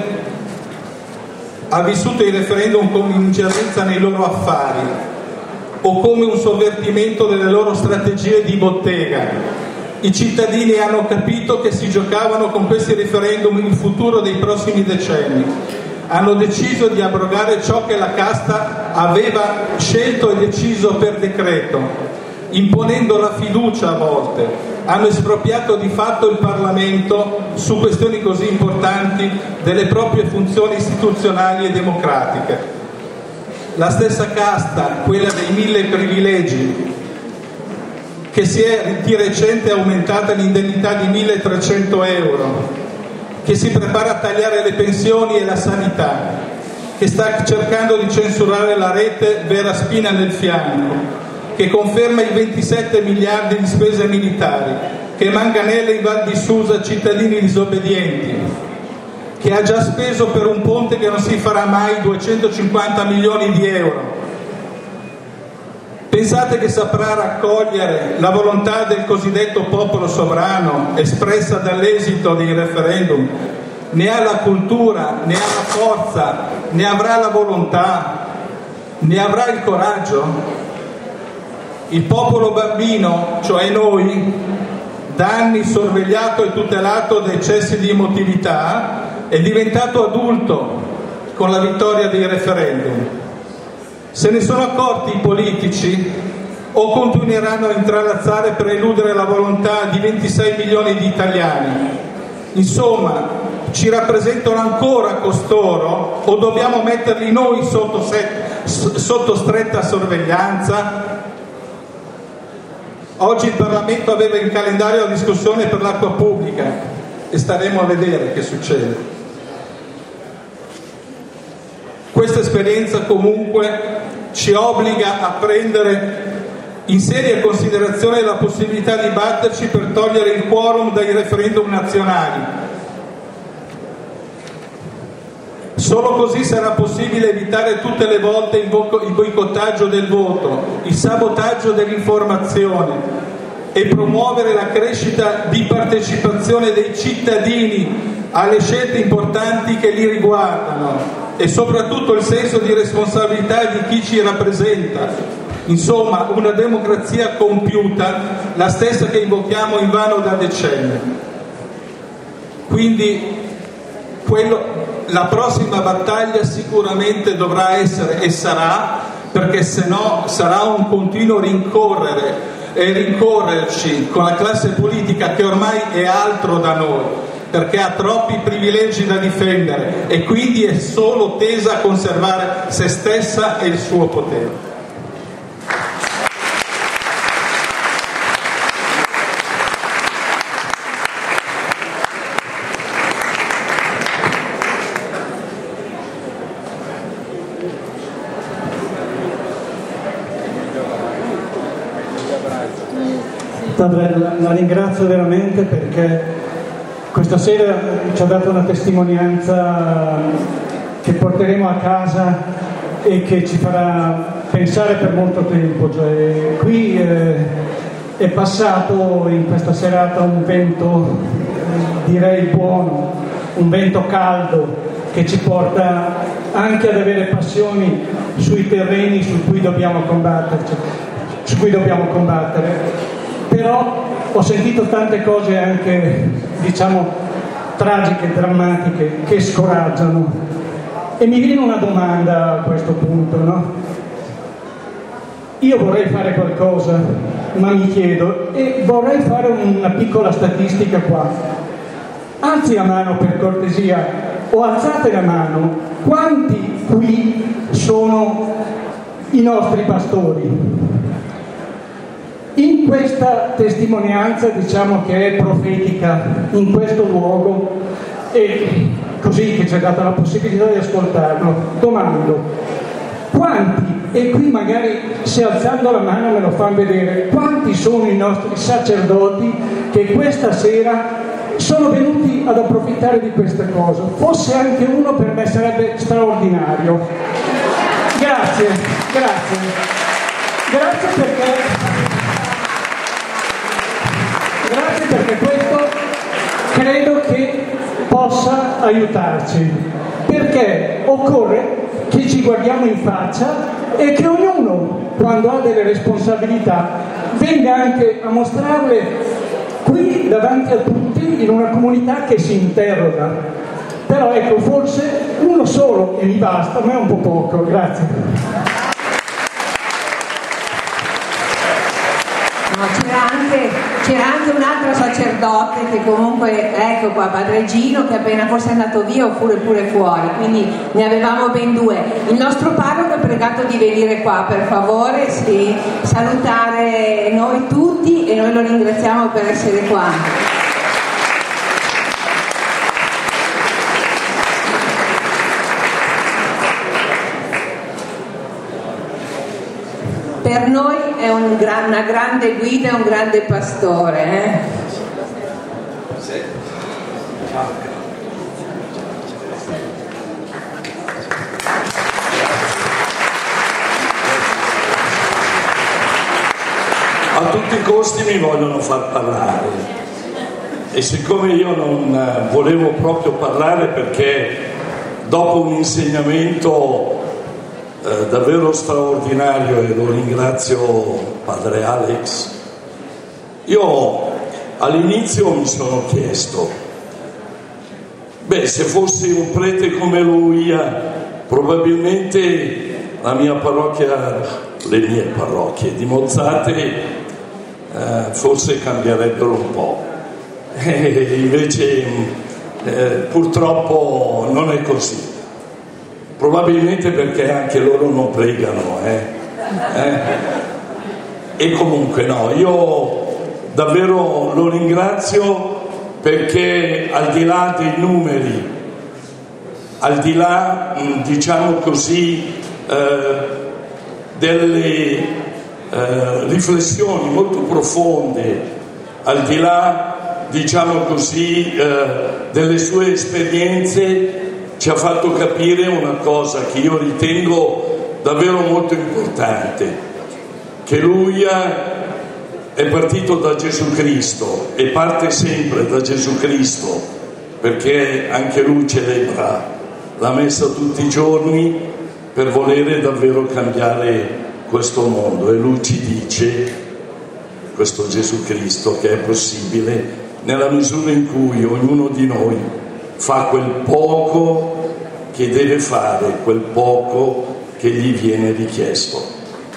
ha vissuto il referendum come un'ingerenza nei loro affari o come un sovvertimento delle loro strategie di bottega. I cittadini hanno capito che si giocavano con questi referendum il futuro dei prossimi decenni. Hanno deciso di abrogare ciò che la casta aveva scelto e deciso per decreto, imponendo la fiducia a volte. Hanno espropriato di fatto il Parlamento su questioni così importanti delle proprie funzioni istituzionali e democratiche. La stessa casta, quella dei mille privilegi, che si è di recente aumentata l'indennità di milletrecento euro, che si prepara a tagliare le pensioni e la sanità, che sta cercando di censurare la rete, vera spina nel fianco, che conferma i ventisette miliardi di spese militari, che manganella in Val di Susa cittadini disobbedienti, che ha già speso per un ponte che non si farà mai duecentocinquanta milioni di euro. Pensate che saprà raccogliere la volontà del cosiddetto popolo sovrano espressa dall'esito dei referendum? Ne ha la cultura, ne ha la forza, ne avrà la volontà, ne avrà il coraggio? Il popolo bambino, cioè noi, da anni sorvegliato e tutelato da eccessi di emotività, è diventato adulto con la vittoria dei referendum. Se ne sono accorti i politici o continueranno a intralciare per eludere la volontà di ventisei milioni di italiani? Insomma, ci rappresentano ancora costoro o dobbiamo metterli noi sotto, se, sotto stretta sorveglianza? Oggi il Parlamento aveva in calendario la discussione per l'acqua pubblica e staremo a vedere che succede. Questa esperienza comunque ci obbliga a prendere in seria considerazione la possibilità di batterci per togliere il quorum dai referendum nazionali. Solo così sarà possibile evitare tutte le volte il, vo- il boicottaggio del voto, il sabotaggio dell'informazione e promuovere la crescita di partecipazione dei cittadini alle scelte importanti che li riguardano e soprattutto il senso di responsabilità di chi ci rappresenta. Insomma, una democrazia compiuta, la stessa che invochiamo invano da decenni. Quindi quello, la prossima battaglia sicuramente dovrà essere e sarà, perché se no sarà un continuo rincorrere e rincorrerci con la classe politica che ormai è altro da noi, perché ha troppi privilegi da difendere e quindi è solo tesa a conservare se stessa e il suo potere. Padre, la, la ringrazio veramente perché questa sera ci ha dato una testimonianza che porteremo a casa e che ci farà pensare per molto tempo. Cioè, qui eh, è passato in questa serata un vento, direi buono, un vento caldo che ci porta anche ad avere passioni sui terreni su cui dobbiamo combatterci, su cui dobbiamo combattere. Però ho sentito tante cose anche, diciamo, tragiche, drammatiche, che scoraggiano. E mi viene una domanda a questo punto, no? Io vorrei fare qualcosa, ma mi chiedo, e vorrei fare una piccola statistica qua. Alzi la mano per cortesia, o alzate la mano, quanti qui sono i nostri pastori? In questa testimonianza, diciamo che è profetica in questo luogo, e così che ci è data la possibilità di ascoltarlo, domando, quanti, e qui magari se alzando la mano me lo fanno vedere, quanti sono i nostri sacerdoti che questa sera sono venuti ad approfittare di questa cosa? Fosse anche uno, per me sarebbe straordinario. Grazie, grazie. Grazie perché... Grazie perché questo credo che possa aiutarci, perché occorre che ci guardiamo in faccia e che ognuno, quando ha delle responsabilità, venga anche a mostrarle qui davanti a tutti in una comunità che si interroga. Però ecco, forse uno solo e mi basta, ma è un po' poco. Grazie. No, c'era anche, c'era anche un altro sacerdote che comunque, ecco qua, Padre Gino, che appena forse è andato via oppure pure fuori, quindi ne avevamo ben due. Il nostro parroco è pregato di venire qua, per favore, sì, salutare noi tutti, e noi lo ringraziamo per essere qua. Per noi è un gran, una grande guida, un grande pastore. Eh? A tutti i costi mi vogliono far parlare, e siccome io non volevo proprio parlare perché dopo un insegnamento Eh, davvero straordinario, e lo ringrazio Padre Alex, io all'inizio mi sono chiesto, beh, se fossi un prete come lui, probabilmente la mia parrocchia, le mie parrocchie di Mozzate eh, forse cambierebbero un po', e invece eh, purtroppo non è così. Probabilmente perché anche loro non pregano, eh? Eh? E comunque no, io davvero lo ringrazio perché al di là dei numeri, al di là, diciamo così, eh, delle eh, riflessioni molto profonde, al di là, diciamo così, eh, delle sue esperienze, ci ha fatto capire una cosa che io ritengo davvero molto importante, che lui è partito da Gesù Cristo e parte sempre da Gesù Cristo, perché anche lui celebra la messa tutti i giorni per volere davvero cambiare questo mondo, e lui ci dice, questo Gesù Cristo, che è possibile nella misura in cui ognuno di noi fa quel poco che deve fare, quel poco che gli viene richiesto.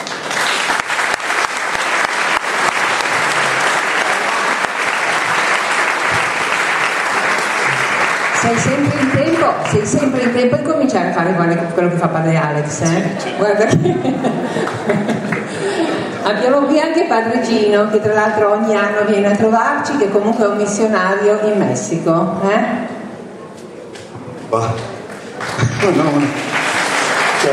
Sei sempre in tempo, sei sempre in tempo di cominciare a fare quello che fa padre Alex, eh? Guarda che... Abbiamo qui anche padre Gino, che tra l'altro ogni anno viene a trovarci, che comunque è un missionario in Messico, eh? Bah. No, cioè,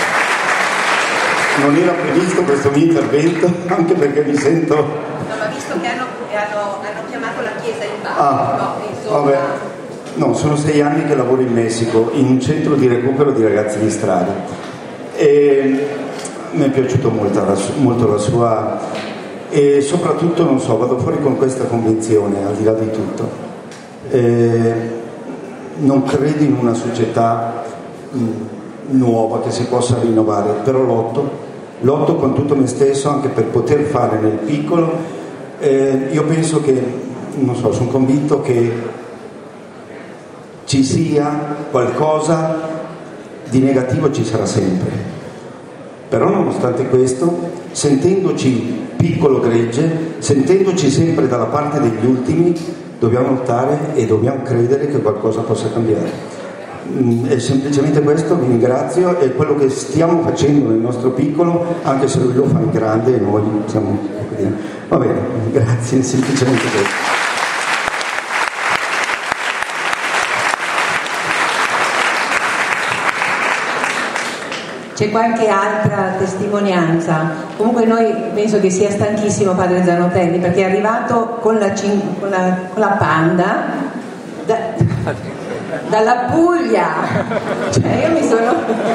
non era previsto questo mio intervento, anche perché mi sento... No, ma visto che hanno, hanno, hanno chiamato la chiesa in basso, ah, no? Insomma... Vabbè. No, sono sei anni che lavoro in Messico, in un centro di recupero di ragazzi di strada. E mi è piaciuto molto la, molto la sua... E soprattutto, non so, vado fuori con questa convinzione, al di là di tutto. E non credo in una società mh, nuova che si possa rinnovare, però lotto, lotto con tutto me stesso anche per poter fare nel piccolo. Eh, io penso che, non so, sono convinto che ci sia qualcosa di negativo, ci sarà sempre, però nonostante questo, sentendoci piccolo gregge, sentendoci sempre dalla parte degli ultimi, dobbiamo lottare e dobbiamo credere che qualcosa possa cambiare. È semplicemente questo, vi ringrazio, è quello che stiamo facendo nel nostro piccolo, anche se lui lo fa in grande e noi siamo... Va bene, grazie, semplicemente questo. C'è qualche altra testimonianza? Comunque noi penso che sia stanchissimo padre Zanotelli, perché è arrivato con la, cin- con la, con la Panda da, dalla Puglia, cioè io mi sono...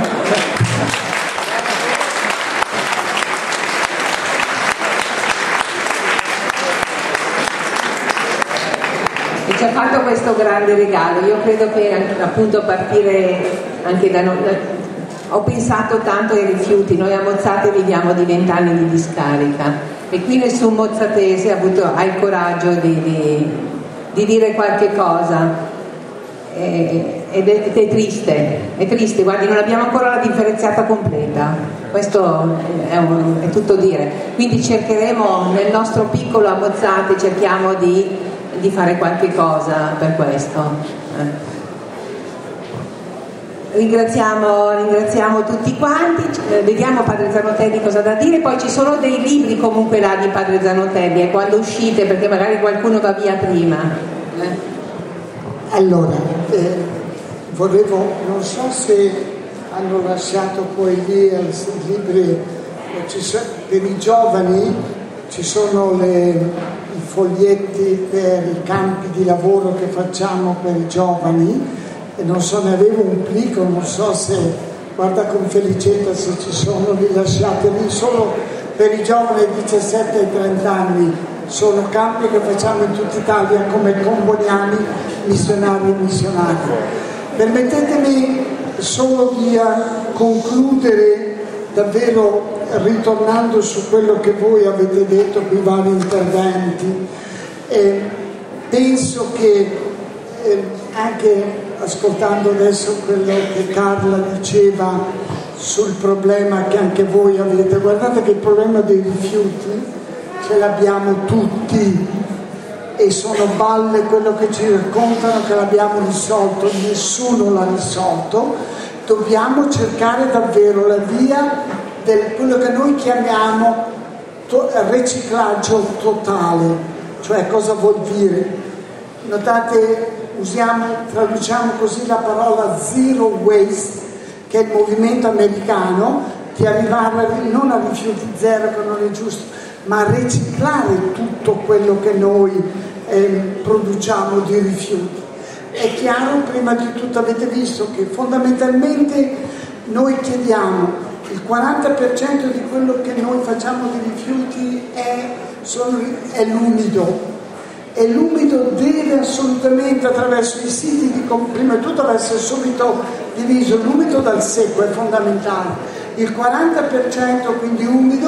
e ci ha fatto questo grande regalo. Io credo che appunto partire anche da noi... Ho pensato tanto ai rifiuti, noi a Mozzate viviamo di vent'anni di discarica e qui nessun mozzatese ha, avuto, ha il coraggio di, di, di dire qualche cosa e, ed è, è triste, è triste, guardi, non abbiamo ancora la differenziata completa, questo è, un, è tutto dire, quindi cercheremo nel nostro piccolo a Mozzate, cerchiamo di, di fare qualche cosa per questo. Eh. Ringraziamo, ringraziamo tutti quanti, eh, vediamo padre Zanotelli cosa ha da dire, poi ci sono dei libri comunque là di padre Zanotelli, e quando uscite, perché magari qualcuno va via prima. Eh. Allora, eh, volevo, non so se hanno lasciato poi lì i libri, ci so, per i giovani ci sono le, i foglietti per i campi di lavoro che facciamo per i giovani. E non so, ne avevo un plico, non so se, guarda con Felicetta se ci sono, li lasciate lì, solo per i giovani diciassette ai trenta anni, sono campi che facciamo in tutta Italia come Comboniani, missionari e missionari. Permettetemi solo di concludere davvero ritornando su quello che voi avete detto con i vari interventi. Eh, penso che eh, anche ascoltando adesso quello che Carla diceva sul problema che anche voi avete, guardate che il problema dei rifiuti ce l'abbiamo tutti e sono balle quello che ci raccontano che l'abbiamo risolto, nessuno l'ha risolto. Dobbiamo cercare davvero la via del quello che noi chiamiamo to- riciclaggio totale, cioè cosa vuol dire? Notate, usiamo, traduciamo così la parola zero waste, che è il movimento americano di arrivare non a rifiuti zero, che non è giusto, ma a riciclare tutto quello che noi eh, produciamo di rifiuti. È chiaro, prima di tutto avete visto che fondamentalmente noi chiediamo il quaranta per cento di quello che noi facciamo di rifiuti è, sono, è l'umido. E l'umido deve assolutamente attraverso i siti di prima di tutto deve essere subito diviso l'umido dal secco, è fondamentale. Il quaranta per cento quindi umido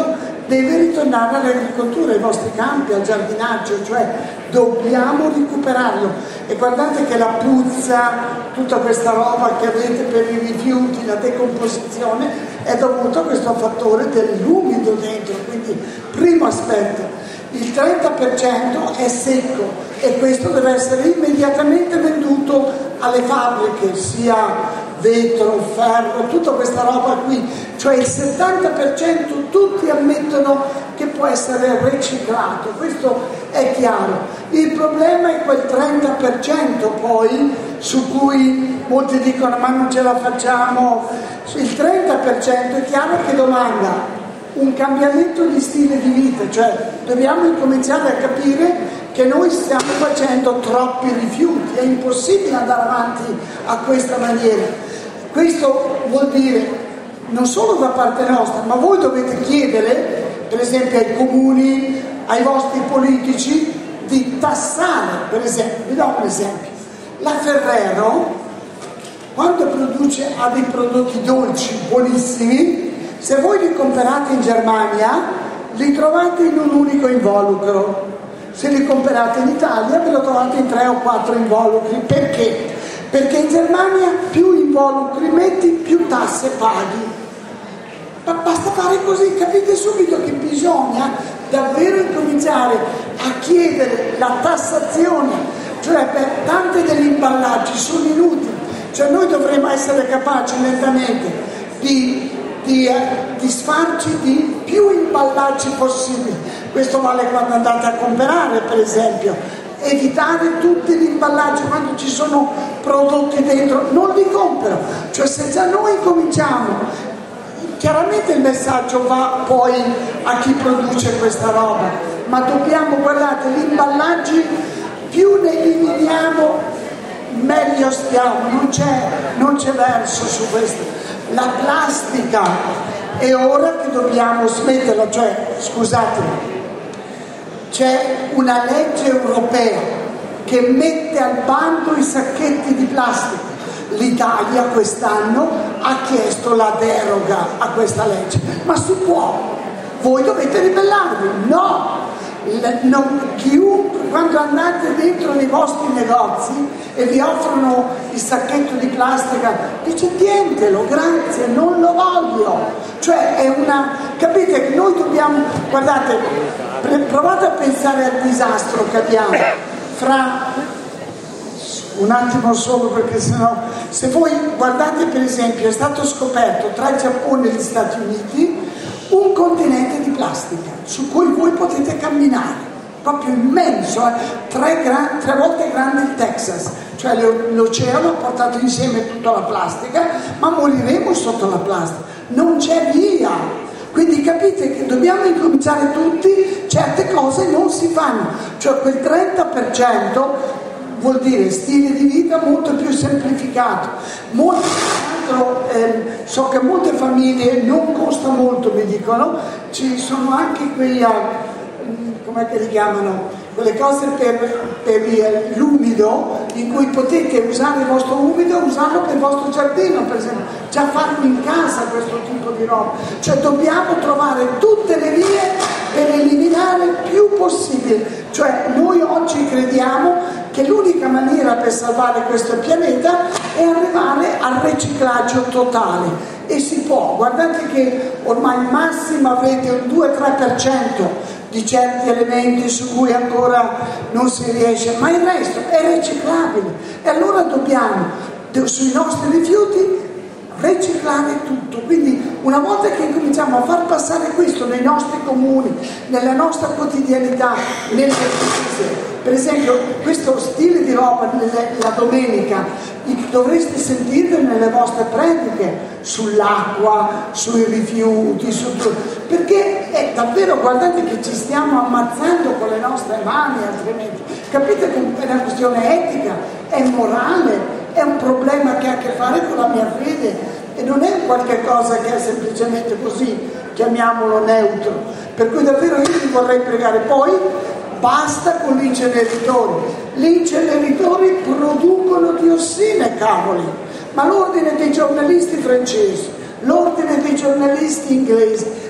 deve ritornare all'agricoltura, ai vostri campi, al giardinaggio, cioè dobbiamo recuperarlo. E guardate che la puzza, tutta questa roba che avete per i rifiuti, la decomposizione, è dovuto a questo fattore dell'umido dentro. Quindi, primo aspetto, il trenta per cento è secco e questo deve essere immediatamente venduto alle fabbriche, sia vetro, ferro, tutta questa roba qui, cioè il settanta per cento tutti ammettono che può essere riciclato, questo è chiaro. Il problema è quel trenta per cento poi su cui molti dicono ma non ce la facciamo. Il trenta per cento è chiaro che domanda un cambiamento di stile di vita, cioè dobbiamo incominciare a capire che noi stiamo facendo troppi rifiuti, è impossibile andare avanti a questa maniera. Questo vuol dire non solo da parte nostra, ma voi dovete chiedere, per esempio ai comuni, ai vostri politici, di tassare, per esempio, vi do un esempio, la Ferrero, quando produce, ha dei prodotti dolci buonissimi, se voi li comprate in Germania, li trovate in un unico involucro, se li comprate in Italia ve lo trovate in tre o quattro involucri. Perché? Perché in Germania più involucri metti, più tasse paghi. Ma basta fare così, capite subito che bisogna davvero incominciare a chiedere la tassazione, cioè per tante degli imballaggi sono inutili, cioè noi dovremmo essere capaci lentamente di, di eh, disfarci di più imballaggi possibili. Questo vale quando andate a comprare, per esempio, evitare tutti gli imballaggi quando ci sono prodotti dentro, non li compro, cioè se già noi cominciamo. Chiaramente il messaggio va poi a chi produce questa roba, ma dobbiamo, guardate, gli imballaggi più ne eliminiamo meglio stiamo, non c'è, non c'è verso su questo. La plastica è ora che dobbiamo smetterla, cioè scusatemi, c'è una legge europea che mette al bando i sacchetti di plastica. L'Italia quest'anno ha chiesto la deroga a questa legge, ma si può, voi dovete ribellarvi, no, non, chiunque, quando andate dentro nei vostri negozi e vi offrono il sacchetto di plastica, dice tientelo, grazie, non lo voglio, cioè è una, capite che noi dobbiamo, guardate, provate a pensare al disastro che abbiamo fra. Un attimo solo, perché sennò, se voi guardate per esempio, è stato scoperto tra il Giappone e gli Stati Uniti un continente di plastica su cui voi potete camminare, proprio immenso, eh? tre, gran, tre volte grande il Texas, cioè l'oceano ha portato insieme tutta la plastica, ma moriremo sotto la plastica, non c'è via. Quindi capite che dobbiamo incominciare tutti, certe cose non si fanno, cioè quel trenta per cento vuol dire stile di vita molto più semplificato. Molto, eh, so che molte famiglie non costa molto, mi dicono, ci sono anche quei, come li chiamano, quelle cose per, per l'umido, in cui potete usare il vostro umido e usarlo per il vostro giardino, per esempio, già farlo in casa questo tipo di roba. Cioè dobbiamo trovare tutte le vie per eliminare il più possibile. Cioè noi oggi crediamo che l'unica maniera per salvare questo pianeta è arrivare al riciclaggio totale, e si può. Guardate che ormai massimo avrete un due tre per cento di certi elementi su cui ancora non si riesce, ma il resto è riciclabile, e allora dobbiamo sui nostri rifiuti riciclare tutto. Quindi una volta che cominciamo a far passare questo nei nostri comuni, nella nostra quotidianità, nelle chiese, per esempio questo stile di roba la domenica dovreste sentirlo nelle vostre prediche sull'acqua, sui rifiuti, su tutto, perché è davvero, guardate che ci stiamo ammazzando con le nostre mani, altrimenti capite che è una questione etica, è morale, è un problema che ha a che fare con la mia fede, e non è qualche cosa che è semplicemente così, chiamiamolo neutro. Per cui davvero io vi vorrei pregare, poi basta con gli inceneritori. Gli inceneritori producono diossine, cavoli, ma l'ordine dei giornalisti francesi, l'ordine dei giornalisti inglesi,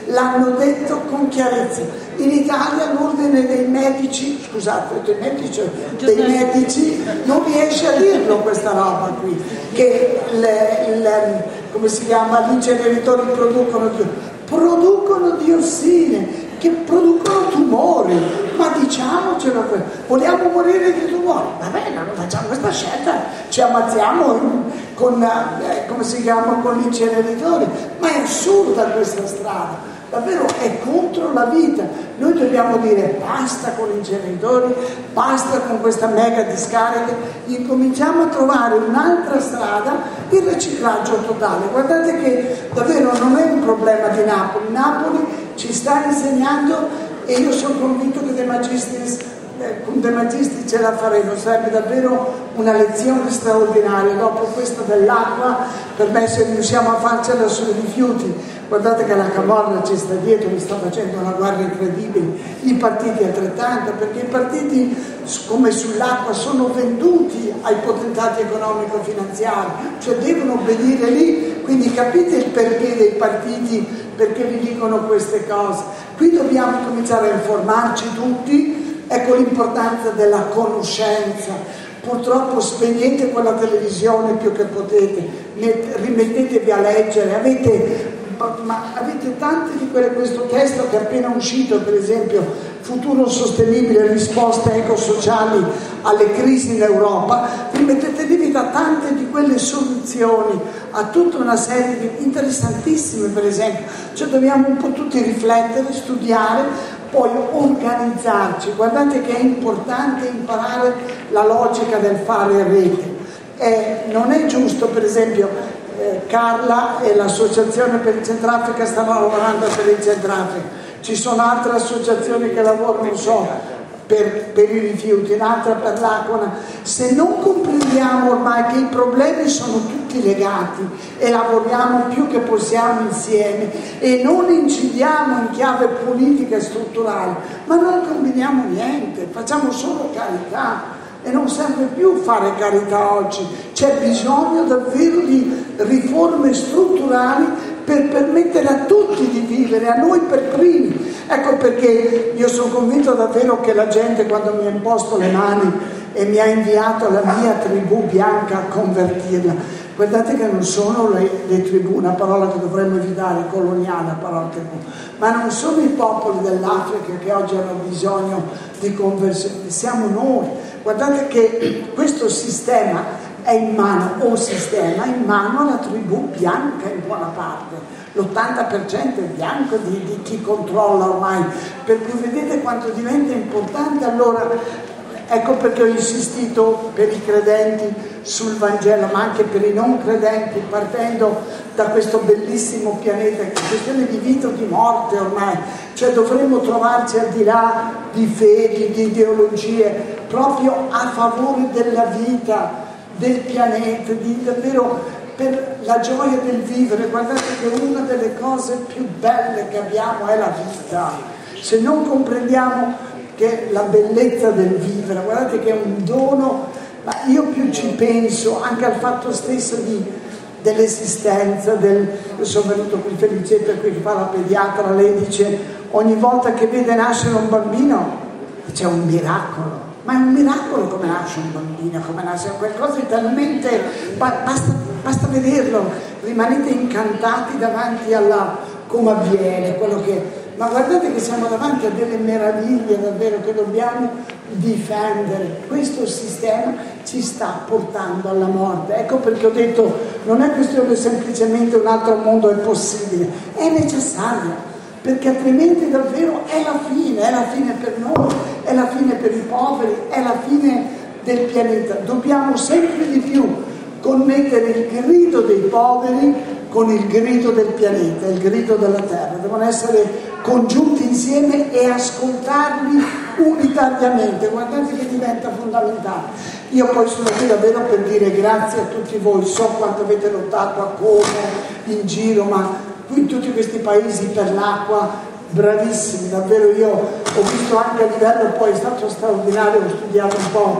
l'hanno detto con chiarezza. In Italia l'ordine dei medici, scusate, dei medici, dei medici non riesce a dirlo questa roba qui, che le, le, come si chiama, gli inceneritori producono, producono diossine, che producono tumori, ma diciamocelo, vogliamo morire di tumori, va bene, non facciamo questa scelta, ci ammazziamo con, eh, come si chiama, con gli inceneritori, ma è assurda questa strada, davvero è contro la vita. Noi dobbiamo dire basta con gli inceneritori, basta con questa mega discarica, incominciamo a trovare un'altra strada, il riciclaggio totale. Guardate che davvero non è un problema di Napoli, Napoli ci sta insegnando, e io sono convinto che De Magistris, eh, con De Magistris ce la faremo, sarebbe davvero una lezione straordinaria. Dopo questa dell'acqua, per me, se riusciamo a farcela sui rifiuti, guardate che la Camorra ci sta dietro, mi sta facendo una guerra incredibile, i partiti altrettanto, perché i partiti, come sull'acqua, sono venduti ai potentati economico-finanziari, cioè devono obbedire lì, quindi capite il perché dei partiti, perché vi dicono queste cose. Qui dobbiamo cominciare a informarci tutti, ecco l'importanza della conoscenza. Purtroppo spegnete quella televisione più che potete, rimettetevi a leggere, avete, ma avete tanti di quelle, questo testo che è appena uscito, per esempio Futuro sostenibile, risposte ecosociali alle crisi in Europa, rimettetevi da tante di quelle soluzioni a tutta una serie di interessantissime, per esempio, cioè dobbiamo un po' tutti riflettere, studiare, poi organizzarci. Guardate che è importante imparare la logica del fare rete. Eh, non è giusto, per esempio, eh, Carla e l'associazione per il Centrafrica stanno lavorando per il Centrafrica, ci sono altre associazioni che lavorano, non so, per, per i rifiuti, un'altra per l'acqua. Se non comprendiamo ormai che i problemi sono tutti legati e lavoriamo più che possiamo insieme e non incidiamo in chiave politica e strutturale, ma non combiniamo niente, facciamo solo carità. E non serve più fare carità oggi, c'è bisogno davvero di riforme strutturali per permettere a tutti di vivere, a noi per primi. Ecco perché io sono convinto davvero che la gente, quando mi ha imposto le mani e mi ha inviato la mia tribù bianca a convertirla, guardate che non sono le, le tribù, una parola che dovremmo evitare, coloniale, la parola tribù, ma non sono i popoli dell'Africa che oggi hanno bisogno di conversione, siamo noi. Guardate che questo sistema è in mano, o sistema, è in mano alla tribù bianca in buona parte, l'ottanta per cento è bianco di, di chi controlla ormai, per cui vedete quanto diventa importante. Allora ecco perché ho insistito per i credenti sul Vangelo, ma anche per i non credenti, partendo da questo bellissimo pianeta che è questione di vita o di morte ormai, cioè dovremmo trovarci al di là di fedi, di ideologie, proprio a favore della vita, del pianeta, di davvero per la gioia del vivere. Guardate che una delle cose più belle che abbiamo è la vita. Se non comprendiamo che la bellezza del vivere, guardate che è un dono, ma io più ci penso anche al fatto stesso di, dell'esistenza, del, io sono venuto qui Felicetta qui che fa la pediatra, lei dice ogni volta che vede nascere un bambino c'è un miracolo, ma è un miracolo come nasce un bambino, come nasce qualcosa di talmente, basta, basta vederlo, rimanete incantati davanti alla come avviene, quello che... Ma guardate che siamo davanti a delle meraviglie davvero che dobbiamo difendere. Questo sistema ci sta portando alla morte. Ecco perché ho detto, non è questione semplicemente un altro mondo è possibile, è necessario, perché altrimenti davvero è la fine, è la fine per noi, è la fine per i poveri, è la fine del pianeta. Dobbiamo sempre di più connettere il grido dei poveri con il grido del pianeta, il grido della terra, devono essere congiunti insieme e ascoltarli unitariamente. Guardate che diventa fondamentale. Io poi sono qui davvero per dire grazie a tutti voi, so quanto avete lottato a Como, in giro, ma qui in tutti questi paesi per l'acqua, bravissimi, davvero. Io ho visto anche a livello, poi è stato straordinario, ho studiato un po'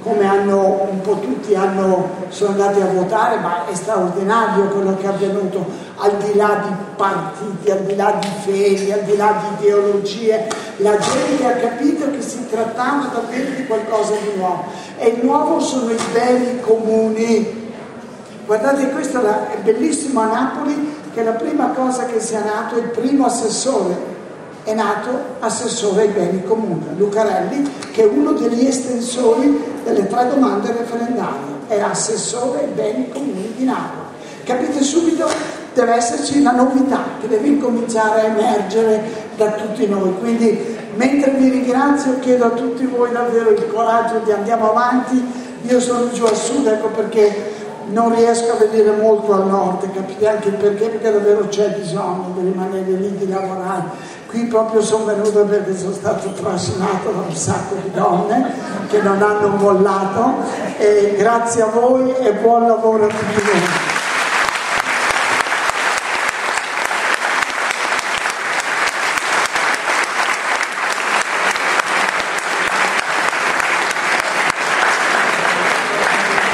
come hanno un po' tutti hanno, sono andati a votare, ma è straordinario quello che è avvenuto, al di là di partiti, al di là di fedi, al di là di ideologie. La gente ha capito che si trattava davvero di qualcosa di nuovo, e il nuovo sono i beni comuni. Guardate, questo è bellissimo a Napoli, che la prima cosa che sia nato è il primo assessore. È nato assessore ai beni comuni, Lucarelli, che è uno degli estensori delle tre domande referendarie, era assessore ai beni comuni di Napoli. Capite subito, deve esserci la novità che deve incominciare a emergere da tutti noi. Quindi, mentre vi ringrazio, chiedo a tutti voi davvero il coraggio di andiamo avanti. Io sono giù al sud, ecco perché non riesco a venire molto al nord, capite anche il perché, perché davvero c'è bisogno di rimanere lì, di lavorare. Qui proprio sono venuto perché sono stato trascinato da un sacco di donne che non hanno mollato, e grazie a voi e buon lavoro a tutti voi.